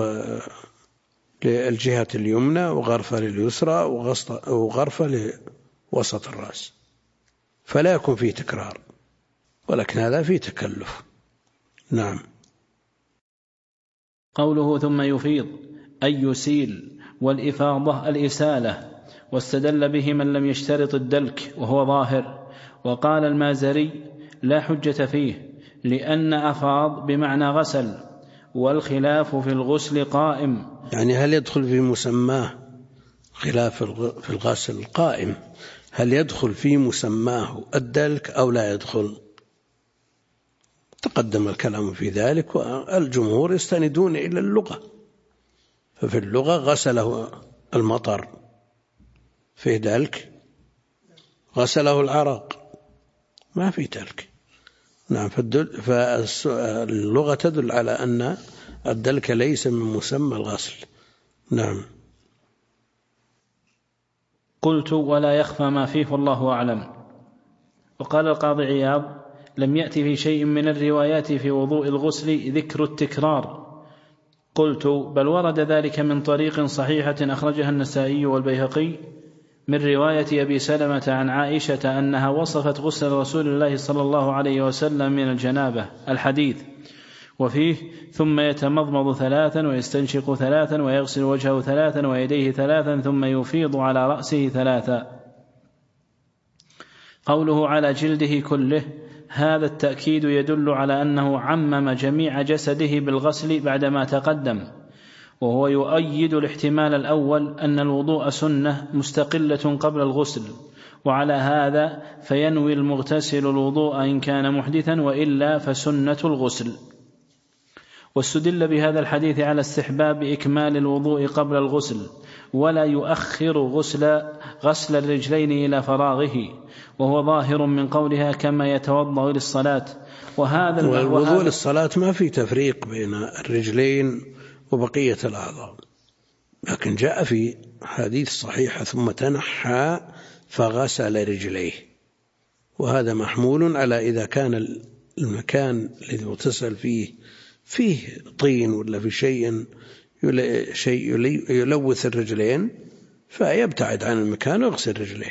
S1: للجهة اليمنى وغرفة لليسرى وغرفة لوسط الرأس، فلا يكون فيه تكرار، ولكن هذا فيه تكلف. نعم.
S2: قوله ثم يفيض أي يسيل، والإفاضة الإسالة، واستدل به من لم يشترط الدلك وهو ظاهر. وقال المازري لا حجة فيه لأن أفاض بمعنى غسل، والخلاف في الغسل قائم.
S1: يعني هل يدخل في مسماه خلاف في الغسل القائم، هل يدخل في مسماه الدلك أو لا يدخل؟ تقدم الكلام في ذلك، والجمهور يستندون إلى اللغة، ففي اللغة غسله المطر فيه دلك، غسله العرق ما فيه دلك. نعم. فاللغة تدل على أن الدلك ليس من مسمى الغسل. نعم.
S2: قلت ولا يخفى ما فيه والله أعلم. وقال القاضي عياض لم يأتي في شيء من الروايات في وضوء الغسل ذكر التكرار. قلت بل ورد ذلك من طريق صحيحة أخرجها النسائي والبيهقي من رواية أبي سلمة عن عائشة أنها وصفت غسل رسول الله صلى الله عليه وسلم من الجنابة الحديث، وفيه ثم يتمضمض 3 ويستنشق 3 ويغسل وجهه 3 ويديه 3 ثم يفيض على رأسه 3. قوله على جلده كله، هذا التأكيد يدل على أنه عمم جميع جسده بالغسل بعدما تقدم، وهو يؤيد الاحتمال الأول أن الوضوء سنة مستقلة قبل الغسل، وعلى هذا فينوي المغتسل الوضوء إن كان محدثا، وإلا فسنة الغسل. واستدل بهذا الحديث على استحباب إكمال الوضوء قبل الغسل ولا يؤخر غسل الرجلين إلى فراغه، وهو ظاهر من قولها كما يتوضأ للصلاة.
S1: والوضوء للصلاة ما في تفريق بين الرجلين وبقية الأعضاء، لكن جاء في حديث صحيحة ثم تنحى فغسل رجليه، وهذا محمول على إذا كان المكان الذي اغتسل فيه طين ولا في شيء يلوث الرجلين فيبتعد عن المكان ويغسل رجليه.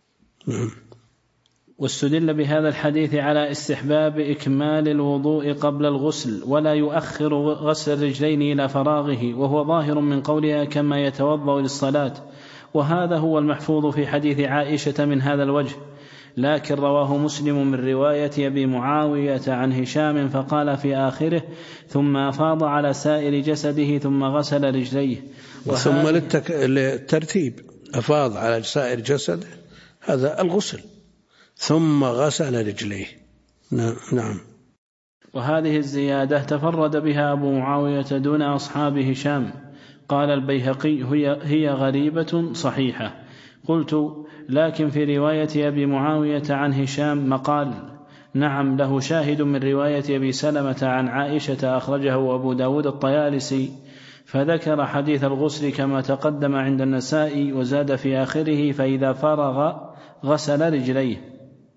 S2: واستدل بهذا الحديث على استحباب إكمال الوضوء قبل الغسل ولا يؤخر غسل الرجلين إلى فراغه، وهو ظاهر من قولها كما يتوضأ للصلاة، وهذا هو المحفوظ في حديث عائشة من هذا الوجه. لكن رواه مسلم من رواية أبي معاوية عن هشام فقال في آخره ثم أفاض على سائر جسده ثم غسل رجليه.
S1: ثم للترتيب أفاض على سائر جسده هذا الغسل ثم غسل رجليه. نعم.
S2: وهذه الزيادة تفرد بها أبو معاوية دون أصحاب هشام. قال البيهقي هي غريبة صحيحة. قلت لكن في رواية أبي معاوية عن هشام مقال. نعم له شاهد من رواية أبي سلمة عن عائشة أخرجه أبو داود الطيالسي، فذكر حديث الغسل كما تقدم عند النسائي وزاد في آخره فإذا فرغ غسل رجليه.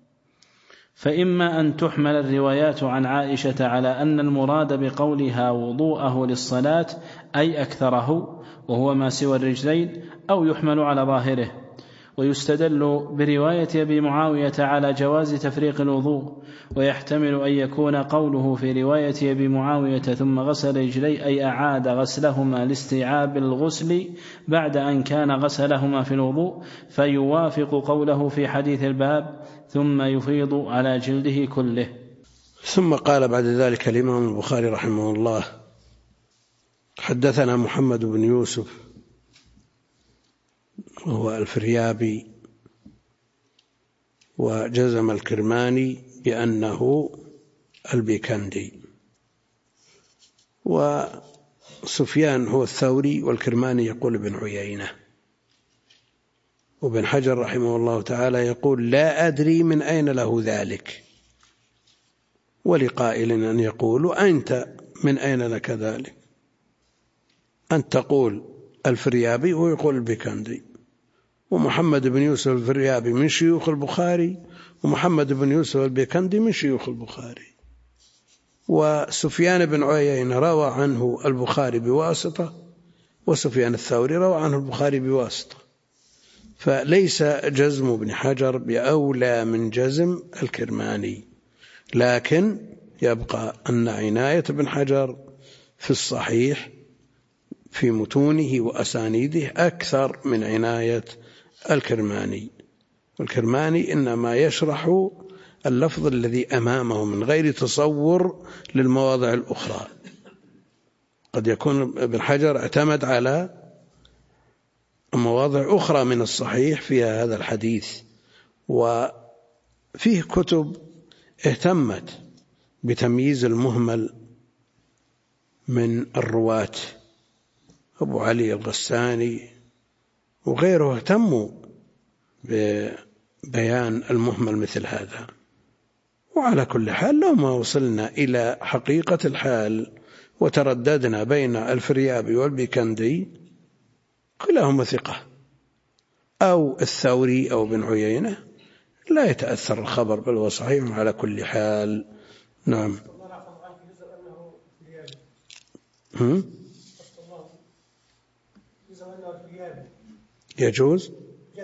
S2: فإما أن تحمل الروايات عن عائشة على أن المراد بقولها وضوءه للصلاة أي أكثره وهو ما سوى الرجلين، أو يحمل على ظاهره. ويستدل برواية أبي معاوية على جواز تفريق الوضوء، ويحتمل أن يكون قوله في رواية أبي معاوية ثم غسل رجلي أي أعاد غسلهما لاستيعاب الغسل بعد أن كان غسلهما في الوضوء، فيوافق قوله في حديث الباب ثم يفيض على جلده كله.
S1: ثم قال بعد ذلك الإمام البخاري رحمه الله: حدثنا محمد بن يوسف وهو الفريابي، وجزم الكرماني بأنه البيكندي، وسفيان هو الثوري، والكرماني يقول ابن عيينة، وابن حجر رحمه الله تعالى يقول لا أدري من أين له ذلك، ولقائل أن يقول أنت من أين لك ذلك، أن تقول الفريابي ويقول البيكندي. ومحمد بن يوسف الفريابي من شيوخ البخاري، ومحمد بن يوسف البيكندي من شيوخ البخاري. وسفيان بن عيينة روى عنه البخاري بواسطة، وسفيان الثوري روى عنه البخاري بواسطة، فليس جزم ابن حجر بأولى من جزم الكرماني، لكن يبقى أن عناية ابن حجر في الصحيح في متونه وأسانيده أكثر من عناية الكرماني. والكرماني إنما يشرح اللفظ الذي أمامه من غير تصور للمواضع الأخرى. قد يكون ابن حجر اعتمد على مواضع أخرى من الصحيح فيها هذا الحديث، وفيه كتب اهتمت بتمييز المهمل من الرواة، أبو علي الغساني وغيره اهتموا ببيان المهمل مثل هذا. وعلى كل حال لو ما وصلنا إلى حقيقة الحال وترددنا بين الفريابي والبيكندي كلاهما ثقة، أو الثوري أو ابن عيينة، لا يتأثر الخبر بل هو صحيح على كل حال. نعم. يجوز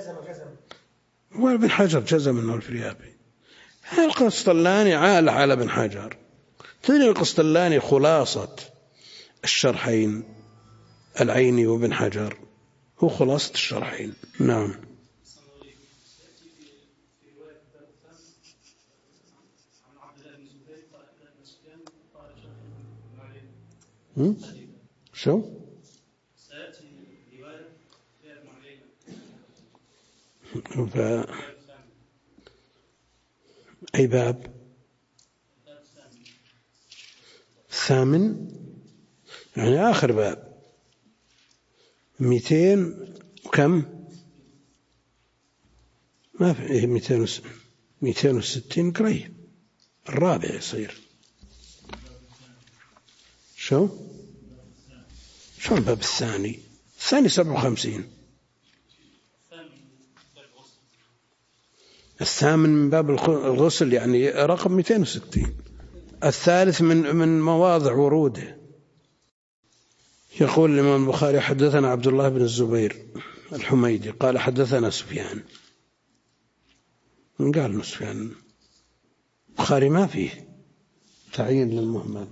S1: وابن حجر جزم أنه الفريابي. القسطلاني عال على ابن حجر، تدري القسطلاني خلاصة الشرحين العيني وابن حجر هو خلاصة الشرحين. نعم. شو أي باب؟ الثامن. يعني آخر باب 200 وكم؟ ما في 260 قريب، الرابع يصير. شو الباب الثاني 57. الثامن من باب الغسل يعني رقم 260. الثالث من مواضع وروده. يقول الإمام البخاري: حدثنا عبد الله بن الزبير الحميدي قال حدثنا سفيان. من قال سفيان؟ البخاري ما فيه تعيين للمهمل.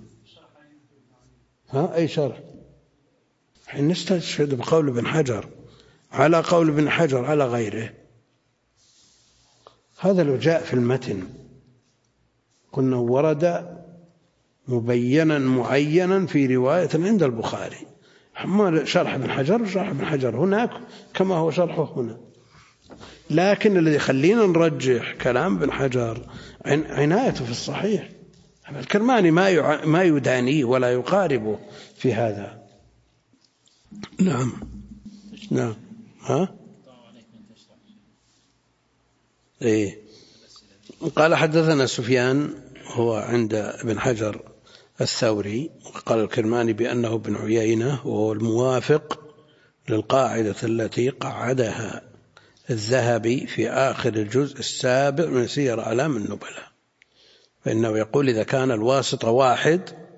S1: أي شرح؟ حين نستشهد بقول ابن حجر على قول ابن حجر على غيره. هذا لو جاء في المتن قلنا ورد مبينا معينا في رواية عند البخاري. أما شرح ابن حجر شرح ابن حجر هناك كما هو شرحه هنا. لكن الذي خلينا نرجح كلام ابن حجر عنايته في الصحيح. الكرماني ما يدانيه ولا يقاربه في هذا. نعم. قال حدثنا سفيان هو عند ابن حجر الثوري، وقال الكرماني بأنه ابن عيينة، وهو الموافق للقاعدة التي قعدها الذهبي في آخر الجزء السابع من سير أعلام النبلاء، فإنه يقول إذا كان الواسطة واحد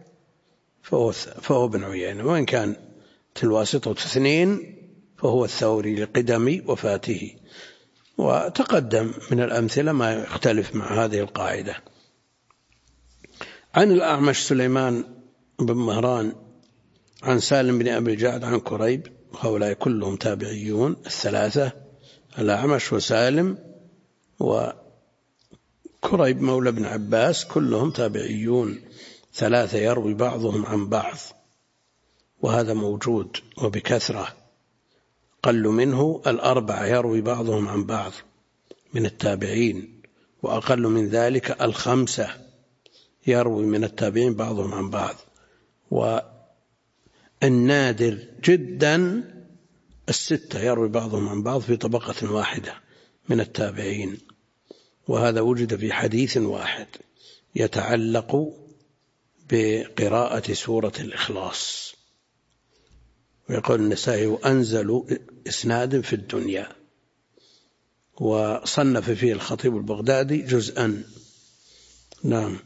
S1: فهو ابن عيينة، وإن كان الواسطة 2 فهو الثوري لقدم وفاته. وتقدم من الأمثلة ما يختلف مع هذه القاعدة. عن الأعمش سليمان بن مهران عن سالم بن أبي الجعد عن كريب، هؤلاء كلهم تابعيون الثلاثة، الأعمش وسالم وكريب مولى بن عباس، كلهم تابعيون 3 يروي بعضهم عن بعض، وهذا موجود وبكثرة. قل منه 4 يروي بعضهم عن بعض من التابعين، وأقل من ذلك 5 يروي من التابعين بعضهم عن بعض، والنادر جدا 6 يروي بعضهم عن بعض في طبقة واحدة من التابعين. وهذا وجد في حديث واحد يتعلق بقراءة سورة الإخلاص. ويقول النسائي: أنزل إسناد في الدنيا. وصنف فيه الخطيب البغدادي جزءا. نعم.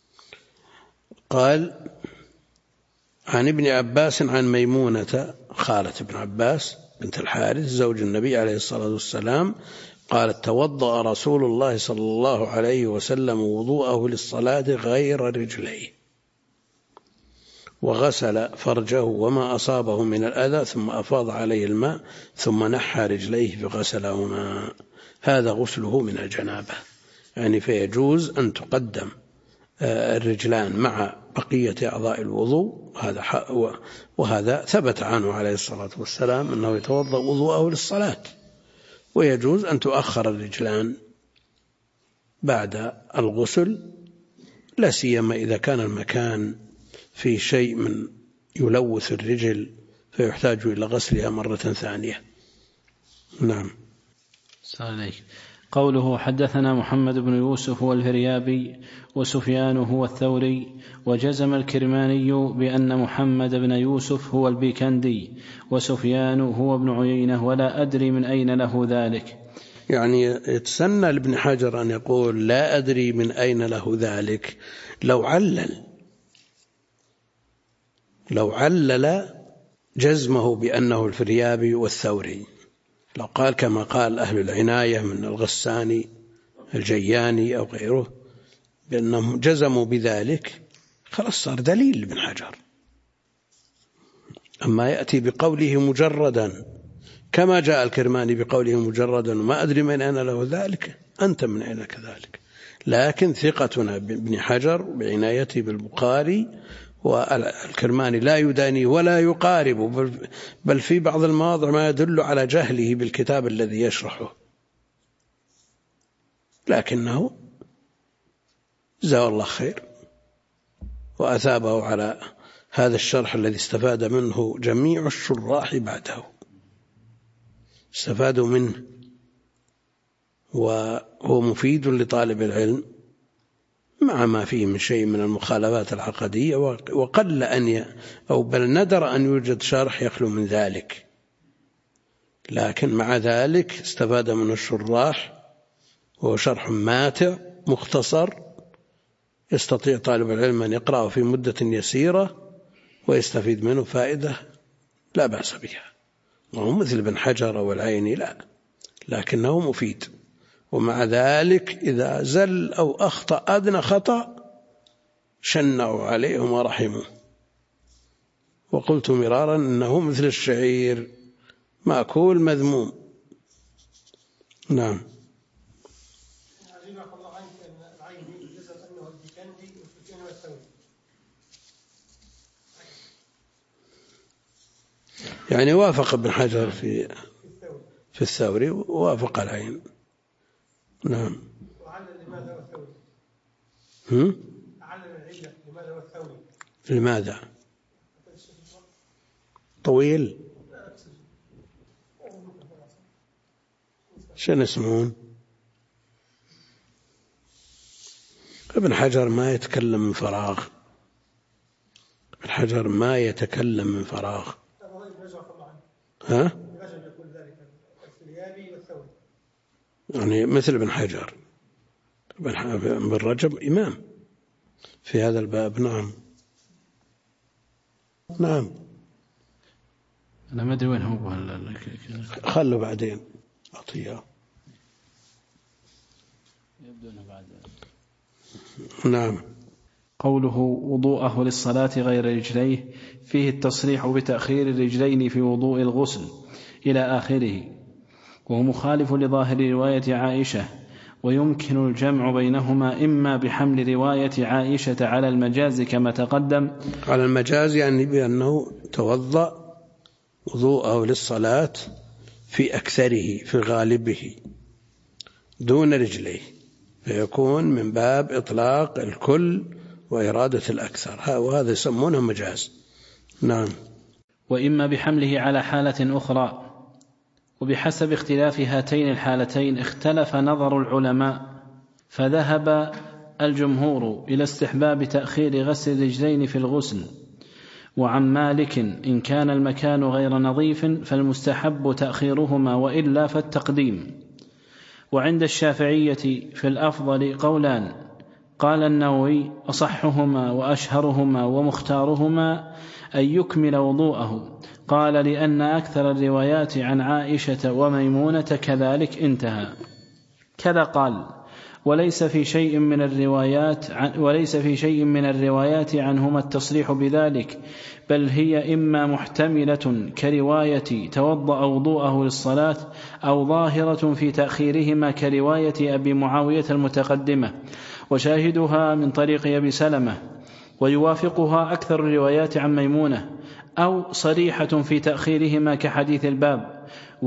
S1: قال: عن ابن عباس عن ميمونة خالة ابن عباس بنت الحارث زوج النبي عليه الصلاة والسلام قالت: توضأ رسول الله صلى الله عليه وسلم وضوءه للصلاة غير رجليه، وغسل فرجه وما أصابه من الأذى، ثم أفاض عليه الماء، ثم نحى رجليه فغسلهما. هذا غسله من الجنابة، يعني فيجوز أن تقدم الرجلان مع بقية أعضاء الوضوء. وهذا ثبت عنه عليه الصلاة والسلام أنه يتوضأ وضوءه للصلاة، ويجوز أن تؤخر الرجلان بعد الغسل، لا سيما إذا كان المكان في شيء من يلوث الرجل فيحتاج إلى غسلها مرة ثانية. نعم.
S2: عليك. قوله: حدثنا محمد بن يوسف هو الفريابي، وسفيان هو الثوري، وجزم الكرماني بأن محمد بن يوسف هو البيكندي، وسفيان هو ابن عيينة، ولا أدري من أين له ذلك.
S1: يعني يتسنى لابن حجر أن يقول لا أدري من أين له ذلك لو علل جزمه بأنه الفريابي والثوري. لو قال كما قال أهل العناية من الغساني الجياني أو غيره بأنهم جزموا بذلك، خلاص صار دليل لابن حجر. أما يأتي بقوله مجردا كما جاء الكرماني بقوله مجردا ما أدري من أين له ذلك، أنت من أين كذلك. لكن ثقتنا بابن حجر بعنايته بالبخاري، والكرماني لا يداني ولا يقارب، بل في بعض المواضع ما يدل على جهله بالكتاب الذي يشرحه، لكنه جزاه الله خير وأثابه على هذا الشرح الذي استفاد منه جميع الشراح بعده، استفادوا منه، وهو مفيد لطالب العلم مع ما فيه من شيء من المخالفات العقدية، وقل أو بل ندر أن يوجد شرح يخلو من ذلك، لكن مع ذلك استفاد منه الشراح، وهو شرح ماتع مختصر يستطيع طالب العلم أن يقرأه في مدة يسيرة ويستفيد منه فائدة لا بأس بها، وهو مثل ابن حجر أو العيني لا، لكنه مفيد. ومع ذلك إذا زل أو أخطأ أدنى خطأ شنعوا عليه ورحموه، وقلت مرارا إنه مثل الشعير مأكول مذموم. نعم. يعني وافق ابن حجر في الثوري ووافق العين. نعم.
S5: وعلل لماذا والثوري؟ علل العلة لماذا والثوري؟
S1: لماذا؟ طويل. شنو اسمون؟ ابن حجر ما يتكلم من فراغ، ابن حجر ما يتكلم من فراغ. ها؟ يعني مثل ابن حجر، ابن رجب إمام في هذا الباب. نعم. نعم.
S2: أنا ما أدري وين هو.
S1: خله بعدين أعطيه.
S2: يبدو أنه بعد.
S1: نعم.
S2: قوله وضوءه للصلاة غير رجليه فيه التصريح بتأخير الرجلين في وضوء الغسل إلى آخره، وهو مخالف لظاهر رواية عائشة، ويمكن الجمع بينهما إما بحمل رواية عائشة على المجاز كما تقدم.
S1: على المجاز يعني بأنه توضأ وضوءه للصلاة في أكثره في غالبه دون رجليه، فيكون من باب إطلاق الكل وإرادة الأكثر، وهذا يسمونه مجاز. نعم.
S2: وإما بحمله على حالة أخرى، وبحسب اختلاف هاتين الحالتين اختلف نظر العلماء، فذهب الجمهور إلى استحباب تأخير غسل الرجلين في الغسل، وعن مالك إن كان المكان غير نظيف فالمستحب تأخيرهما وإلا فالتقديم. وعند الشافعية في الأفضل قولان، قال النووي أصحهما وأشهرهما ومختارهما أن يكمل وضوءه، قال لأن أكثر الروايات عن عائشة وميمونة كذلك، انتهى. كذا قال وليس في شيء من الروايات عنهما التصريح بذلك، بل هي إما محتملة كرواية توضأ وضوءه للصلاة، أو ظاهرة في تأخيرهما كرواية أبي معاوية المتقدمة، وشاهدها من طريق أبي سلمة، ويوافقها أكثر الروايات عن ميمونة، أو صريحة في تأخيرهما كحديث الباب،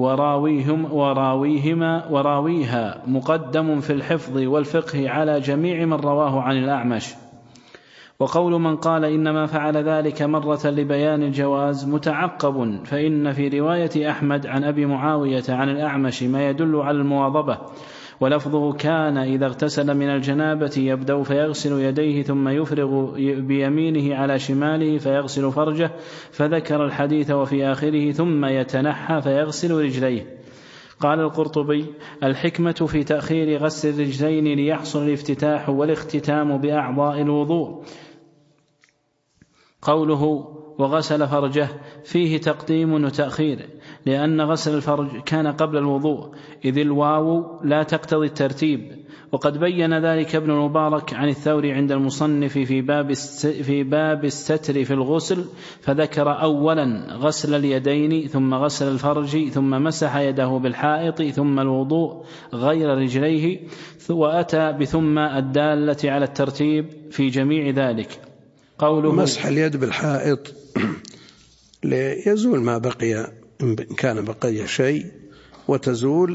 S2: وراويها مقدم في الحفظ والفقه على جميع من رواه عن الأعمش. وقول من قال إنما فعل ذلك مرة لبيان الجواز متعقب، فإن في رواية أحمد عن أبي معاوية عن الأعمش ما يدل على المواظبة، ولفظه كان إذا اغتسل من الجنابة يبدأ فيغسل يديه ثم يفرغ بيمينه على شماله فيغسل فرجه، فذكر الحديث وفي آخره ثم يتنحى فيغسل رجليه. قال القرطبي الحكمة في تأخير غسل الرجلين ليحصل الافتتاح والاختتام بأعضاء الوضوء. قوله وغسل فرجه فيه تقديم وتأخير، لأن غسل الفرج كان قبل الوضوء، إذ الواو لا تقتضي الترتيب، وقد بين ذلك ابن المبارك عن الثوري عند المصنف في باب الستر في الغسل، فذكر أولا غسل اليدين ثم غسل الفرج ثم مسح يده بالحائط ثم الوضوء غير رجليه، وأتى بثم الدالة على الترتيب في جميع ذلك. قوله
S1: مسح اليد بالحائط ليزول ما بقي إن كان بقي شيء، وتزول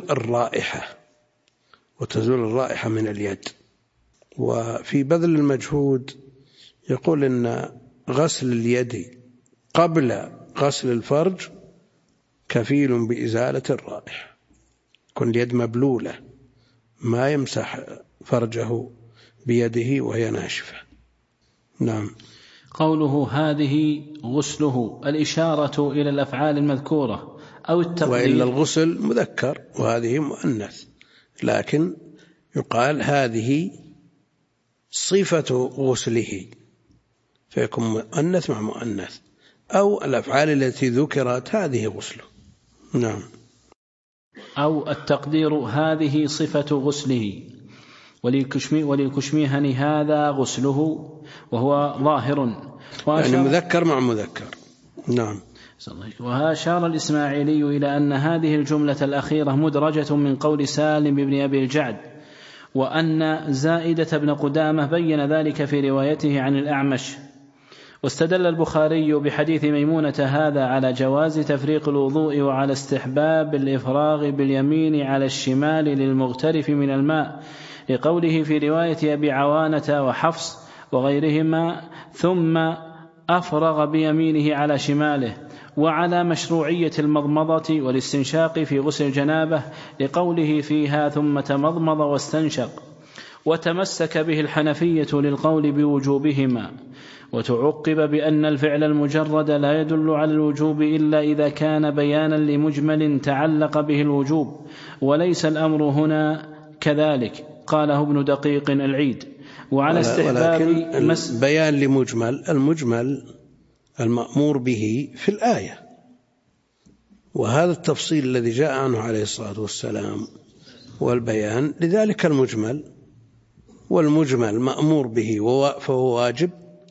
S1: الرائحة من اليد. وفي بذل المجهود يقول إن غسل اليد قبل غسل الفرج كفيل بإزالة الرائحة. كن اليد مبلولة، ما يمسح فرجه بيده وهي ناشفة. نعم.
S2: قوله هذه غسله الإشارة إلى الأفعال المذكورة أو التقدير.
S1: وإلا الغسل مذكر وهذه مؤنث، لكن يقال هذه صفة غسله فيكون مؤنث مع مؤنث، أو الأفعال التي ذكرت هذه غسله. نعم.
S2: أو التقدير هذه صفة غسله وللكشميهن هذا غسله، وهو ظاهر
S1: يعني مذكر مع مذكر. نعم.
S2: وأشار الإسماعيلي إلى أن هذه الجملة الأخيرة مدرجة من قول سالم بن أبي الجعد، وأن زائدة بن قدامة بين ذلك في روايته عن الأعمش. واستدل البخاري بحديث ميمونة هذا على جواز تفريق الوضوء وعلى استحباب الإفراغ باليمين على الشمال للمغترف من الماء، لقوله في رواية أبي عوانة وحفص وغيرهما ثم أفرغ بيمينه على شماله، وعلى مشروعية المضمضة والاستنشاق في غسل الجنابة، لقوله فيها ثم تمضمض واستنشق. وتمسك به الحنفية للقول بوجوبهما، وتعقب بأن الفعل المجرد لا يدل على الوجوب إلا إذا كان بيانا لمجمل تعلق به الوجوب، وليس الأمر هنا كذلك، قاله ابن دقيق العيد. وعلى استحباب
S1: بيان لمجمل، المجمل المأمور به في الآية، وهذا التفصيل الذي جاء عنه عليه الصلاة والسلام والبيان لذلك المجمل، والمجمل مأمور به فهو واجب،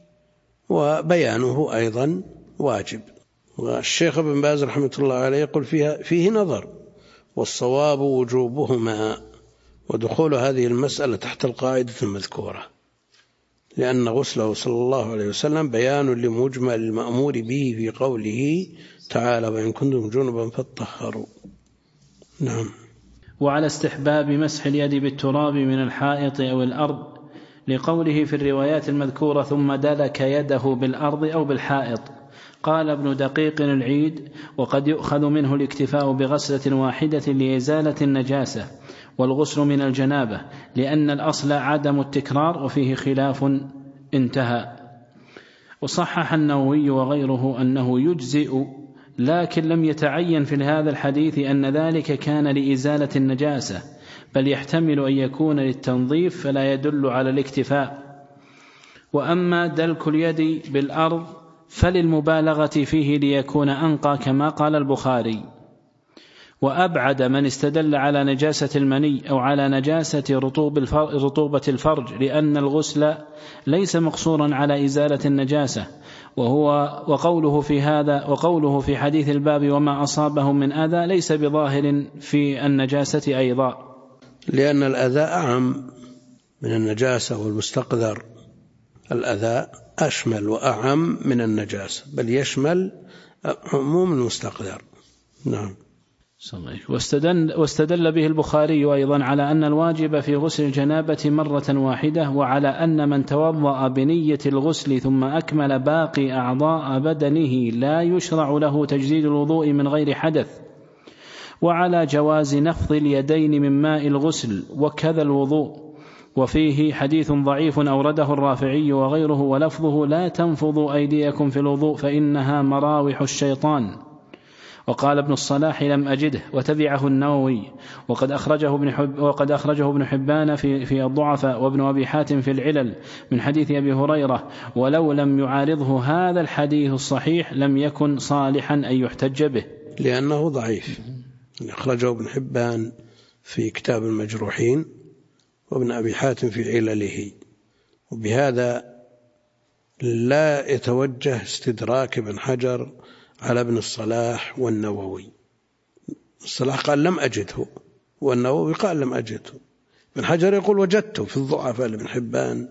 S1: وبيانه أيضا واجب. والشيخ ابن باز رحمة الله عليه يقول فيه نظر، والصواب وجوبهما، ودخول هذه المسألة تحت القاعدة المذكورة، لأن غسله صلى الله عليه وسلم بيان لمجمل المأمور به في قوله تعالى وإن كنتم جنبا فاطهروا. نعم.
S2: وعلى استحباب مسح اليد بالتراب من الحائط أو الأرض، لقوله في الروايات المذكورة ثم دلك يده بالأرض أو بالحائط. قال ابن دقيق العيد وقد يؤخذ منه الاكتفاء بغسلة واحدة لإزالة النجاسة والغسل من الجنابة، لأن الأصل عدم التكرار وفيه خلاف انتهى. وصحح النووي وغيره أنه يجزئ، لكن لم يتعين في هذا الحديث أن ذلك كان لإزالة النجاسة، بل يحتمل أن يكون للتنظيف فلا يدل على الاكتفاء. وأما دلك اليد بالأرض فللمبالغة فيه ليكون أنقى كما قال البخاري. وأبعد من استدل على نجاسة المني أو على نجاسة رطوبة الفرج، لأن الغسل ليس مقصورا على إزالة النجاسة، وقوله في حديث الباب وما أصابهم من أذى ليس بظاهر في النجاسة أيضا،
S1: لأن الأذى أعم من النجاسة، والمستقذر الأذى أشمل وأعم من النجاسة، بل يشمل عموم المستقذر. نعم.
S2: واستدل به البخاري أيضا على أن الواجب في غسل الجنابة مرة واحدة، وعلى أن من توضأ بنية الغسل ثم أكمل باقي أعضاء بدنه لا يشرع له تجديد الوضوء من غير حدث، وعلى جواز نفض اليدين من ماء الغسل وكذا الوضوء. وفيه حديث ضعيف أورده الرافعي وغيره ولفظه لا تنفضوا أيديكم في الوضوء فإنها مراوح الشيطان. وقال ابن الصلاح لم أجده، وتبعه النووي، وقد أخرجه ابن حبان في الضعفاء، وابن أبي حاتم في العلل من حديث أبي هريرة، ولو لم يعارضه هذا الحديث الصحيح لم يكن صالحا أن يحتج به،
S1: لأنه ضعيف. أخرجه ابن حبان في كتاب المجروحين، وابن أبي حاتم في علله. وبهذا لا يتوجه استدراك ابن حجر على ابن الصلاح والنووي. الصلاح قال لم أجده، والنووي قال لم أجده. ابن حجر يقول وجدته في الضعفاء لابن حبان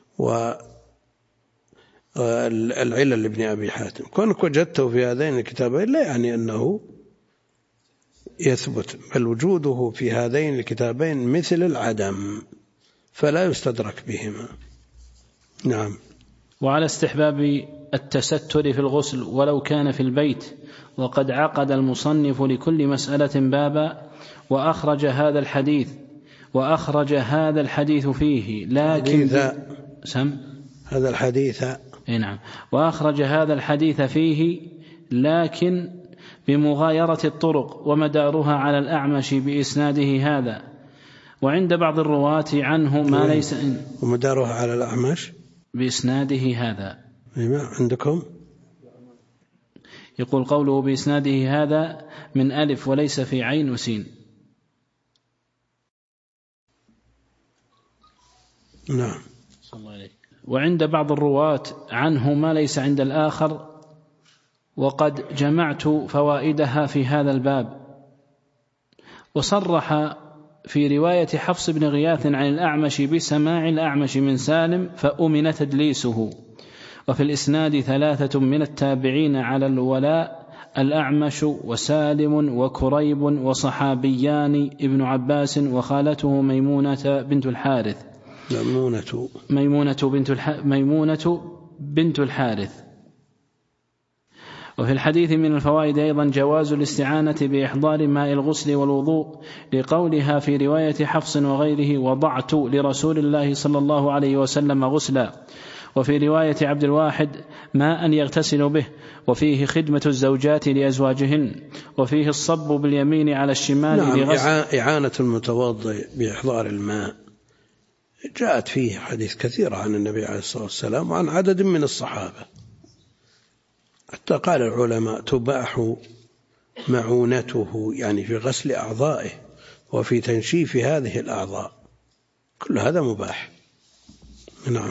S1: والعلل لابن أبي حاتم. كونك وجدته في هذين الكتابين لا يعني أنه يثبت، بل وجوده في هذين الكتابين مثل العدم، فلا يستدرك بهما. نعم.
S2: وعلى استحباب التستر في الغسل ولو كان في البيت. وقد عقد المصنف لكل مسألة بابا وأخرج هذا الحديث فيه، لكن
S1: هذا الحديث
S2: نعم، وأخرج هذا الحديث فيه لكن بمغايرة الطرق، ومدارها على الأعمش بإسناده هذا. وعند بعض الرواة عنه ما ليس
S1: ومدارها على الأعمش
S2: بإسناده هذا.
S1: ما عندكم؟
S2: يقول قوله بإسناده هذا من ألف وليس في عين وسين.
S1: نعم.
S2: وعند بعض الرواة عنه ما ليس عند الآخر، وقد جمعت فوائدها في هذا الباب. وصرح في رواية حفص بن غياث عن الأعمش بسماع الأعمش من سالم فأمن تدليسه. وفي الإسناد 3 من التابعين على الولاء: الأعمش وسالم وكريب وصحابيان ابن عباس وخالته ميمونة بنت الحارث. ميمونة بنت الحارث. وفي الحديث من الفوائد أيضا جواز الاستعانة بإحضار ماء الغسل والوضوء، لقولها في رواية حفص وغيره: وضعت لرسول الله صلى الله عليه وسلم غسلا. وفي رواية عبد الواحد: ماء يغتسل به، وفيه خدمة الزوجات لأزواجهن، وفيه الصب باليمين على الشمال لغسل.
S1: إعانة المتوضئ بإحضار الماء جاءت فيه حديث كثيرة عن النبي عليه الصلاة والسلام وعن عدد من الصحابة، حتى قال العلماء تباح معونته، يعني في غسل أعضائه وفي تنشيف هذه الأعضاء، كل هذا مباح. نعم.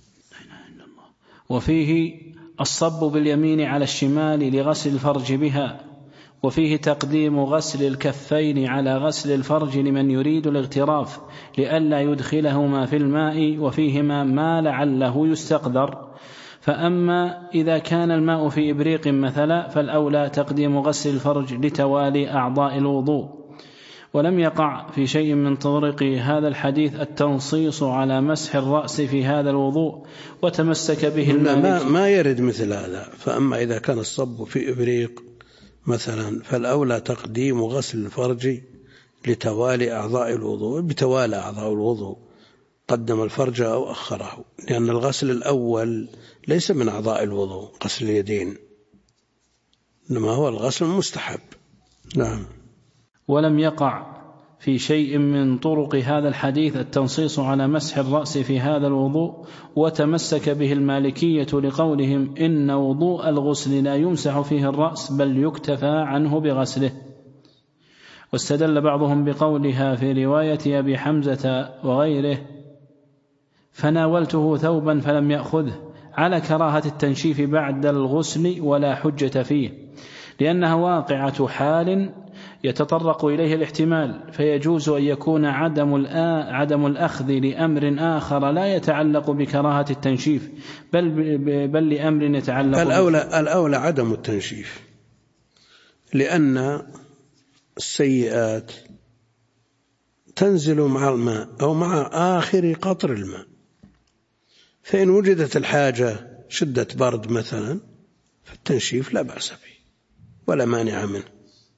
S2: وفيه الصب باليمين على الشمال لغسل الفرج بها، وفيه تقديم غسل الكفين على غسل الفرج لمن يريد الاغتراف لئلا يدخلهما في الماء، وفيهما ما لعله يستقدر. فأما إذا كان الماء في إبريق مثلا فالأولى تقديم غسل الفرج لتوالي أعضاء الوضوء. ولم يقع في شيء من طرق هذا الحديث التنصيص على مسح الرأس في هذا الوضوء، وتمسك به المالكي.
S1: ما يرد مثل هذا. فأما إذا كان الصب في إبريق مثلا فالأولى تقديم غسل الفرج لتوالي أعضاء الوضوء، بتوالى أعضاء الوضوء قدم الفرج أو أخره، لأن الغسل الأول ليس من أعضاء الوضوء غسل اليدين، إنما هو الغسل المستحب. نعم.
S2: ولم يقع في شيء من طرق هذا الحديث التنصيص على مسح الرأس في هذا الوضوء، وتمسك به المالكية لقولهم إن وضوء الغسل لا يمسح فيه الرأس بل يكتفى عنه بغسله. واستدل بعضهم بقولها في رواية أبي حمزة وغيره: فناولته ثوبا فلم يأخذه، على كراهة التنشيف بعد الغسل ولا حجة فيه، لأنها واقعة حال يتطرق إليه الاحتمال، فيجوز أن يكون عدم الأخذ لأمر آخر لا يتعلق بكراهة التنشيف بل لأمر يتعلق
S1: الأولى عدم التنشيف، لأن السيئات تنزل مع الماء أو مع آخر قطر الماء، فإن وجدت الحاجة شدة برد مثلا فالتنشيف لا بأس به ولا مانع منه.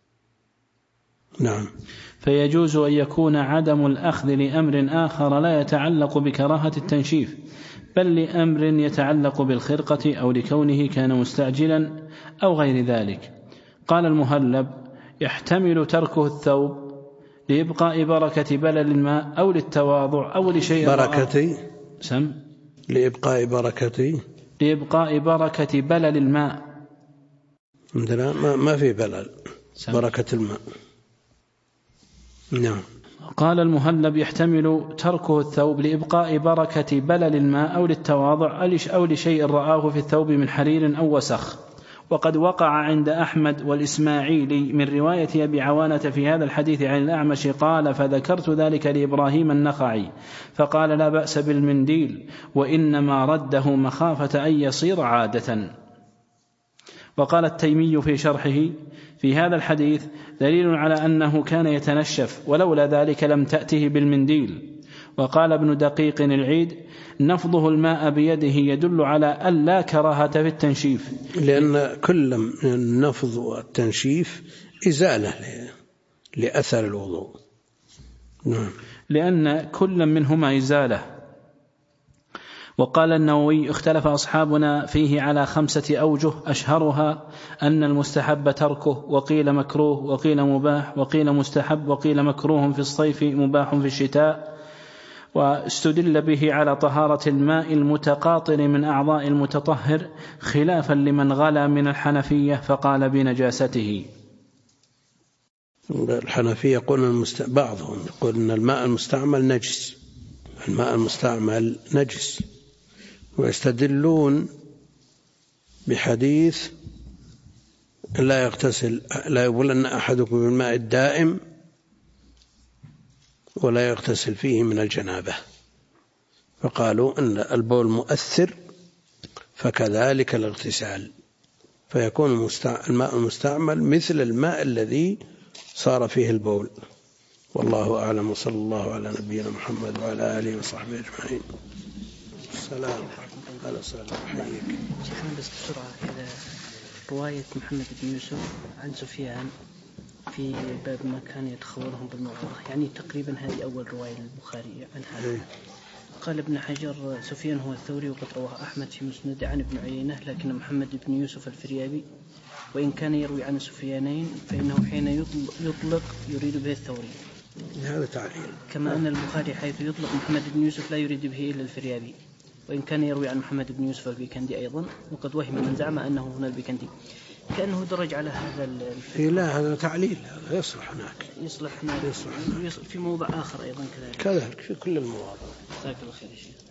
S1: نعم.
S2: فيجوز أن يكون عدم الأخذ لأمر آخر لا يتعلق بكراهة التنشيف بل لأمر يتعلق بالخرقة أو لكونه كان مستعجلا أو غير ذلك. قال المهلب: يحتمل تركه الثوب لإبقاء بركة بلل الماء أو للتواضع أو لشيء لإبقاء بركة بلل الماء.
S1: عندنا ما في بلل، بركة الماء. نعم.
S2: قال المهلب: يحتمل تركه الثوب لإبقاء بركة بلل الماء أو للتواضع أو لشيء رآه في الثوب من حرير أو وسخ. وقد وقع عند أحمد والإسماعيلي من رواية أبي عوانة في هذا الحديث عن الأعمش قال: فذكرت ذلك لإبراهيم النخعي فقال: لا بأس بالمنديل، وإنما رده مخافة أن يصير عادة. وقال التيمي في شرحه: في هذا الحديث دليل على أنه كان يتنشف، ولولا ذلك لم تأته بالمنديل. وقال ابن دقيق العيد: نفضه الماء بيده يدل على ألا كراهة في التنشيف،
S1: لأن كل من النفض والتنشيف إزالة لأثر الوضوء. نعم.
S2: لأن كل منهما إزالة. وقال النووي: اختلف أصحابنا فيه على 5 أوجه، أشهرها أن المستحب تركه، وقيل مكروه، وقيل مباح، وقيل مستحب، وقيل مكروه في الصيف مباح في الشتاء. واستدل به على طهارة الماء المتقاطر من أعضاء المتطهر، خلافا لمن غلا من الحنفية فقال بنجاسته.
S1: الحنفية يقول بعضهم يقول أن الماء المستعمل نجس، الماء المستعمل نجس، ويستدلون بحديث: لا يغتسل، لا يبولن أحدكم بالماء الدائم ولا يغتسل فيه من الجنابة، فقالوا أن البول مؤثر فكذلك الاغتسال، فيكون الماء المستعمل مثل الماء الذي صار فيه البول. والله أعلم، وصلى الله على نبينا محمد وعلى آله وصحبه أجمعين. السلام على سلام حيك.
S6: شيخنا بس بسرعة كذا، رواية محمد بن يوسف عن سفيان في باب ما كان يتخولهم بالمعارضة، يعني تقريبا هذه أول رواية للبخاري عن هذا. قال ابن حجر: سفيان هو الثوري، وقد رواه أحمد في مسند عن ابن عيينة، لكن محمد بن يوسف الفريابي وإن كان يروي عن سفيانين فإنه حين يطلق يريد به الثوري،
S1: هذا تعليل.
S6: كما أن البخاري حيث يطلق محمد بن يوسف لا يريد به إلا الفريابي، وإن كان يروي عن محمد بن يوسف البيكندي أيضا، وقد وهم من زعم أنه هنا البيكندي، كأنه درج على هذا الفكر.
S1: لا، هذا تعليل، هذا يصلح هناك،
S6: يصلح في موضع آخر أيضا كذلك
S1: في كل المواضع.
S6: جزاك الله خير يا شيخ.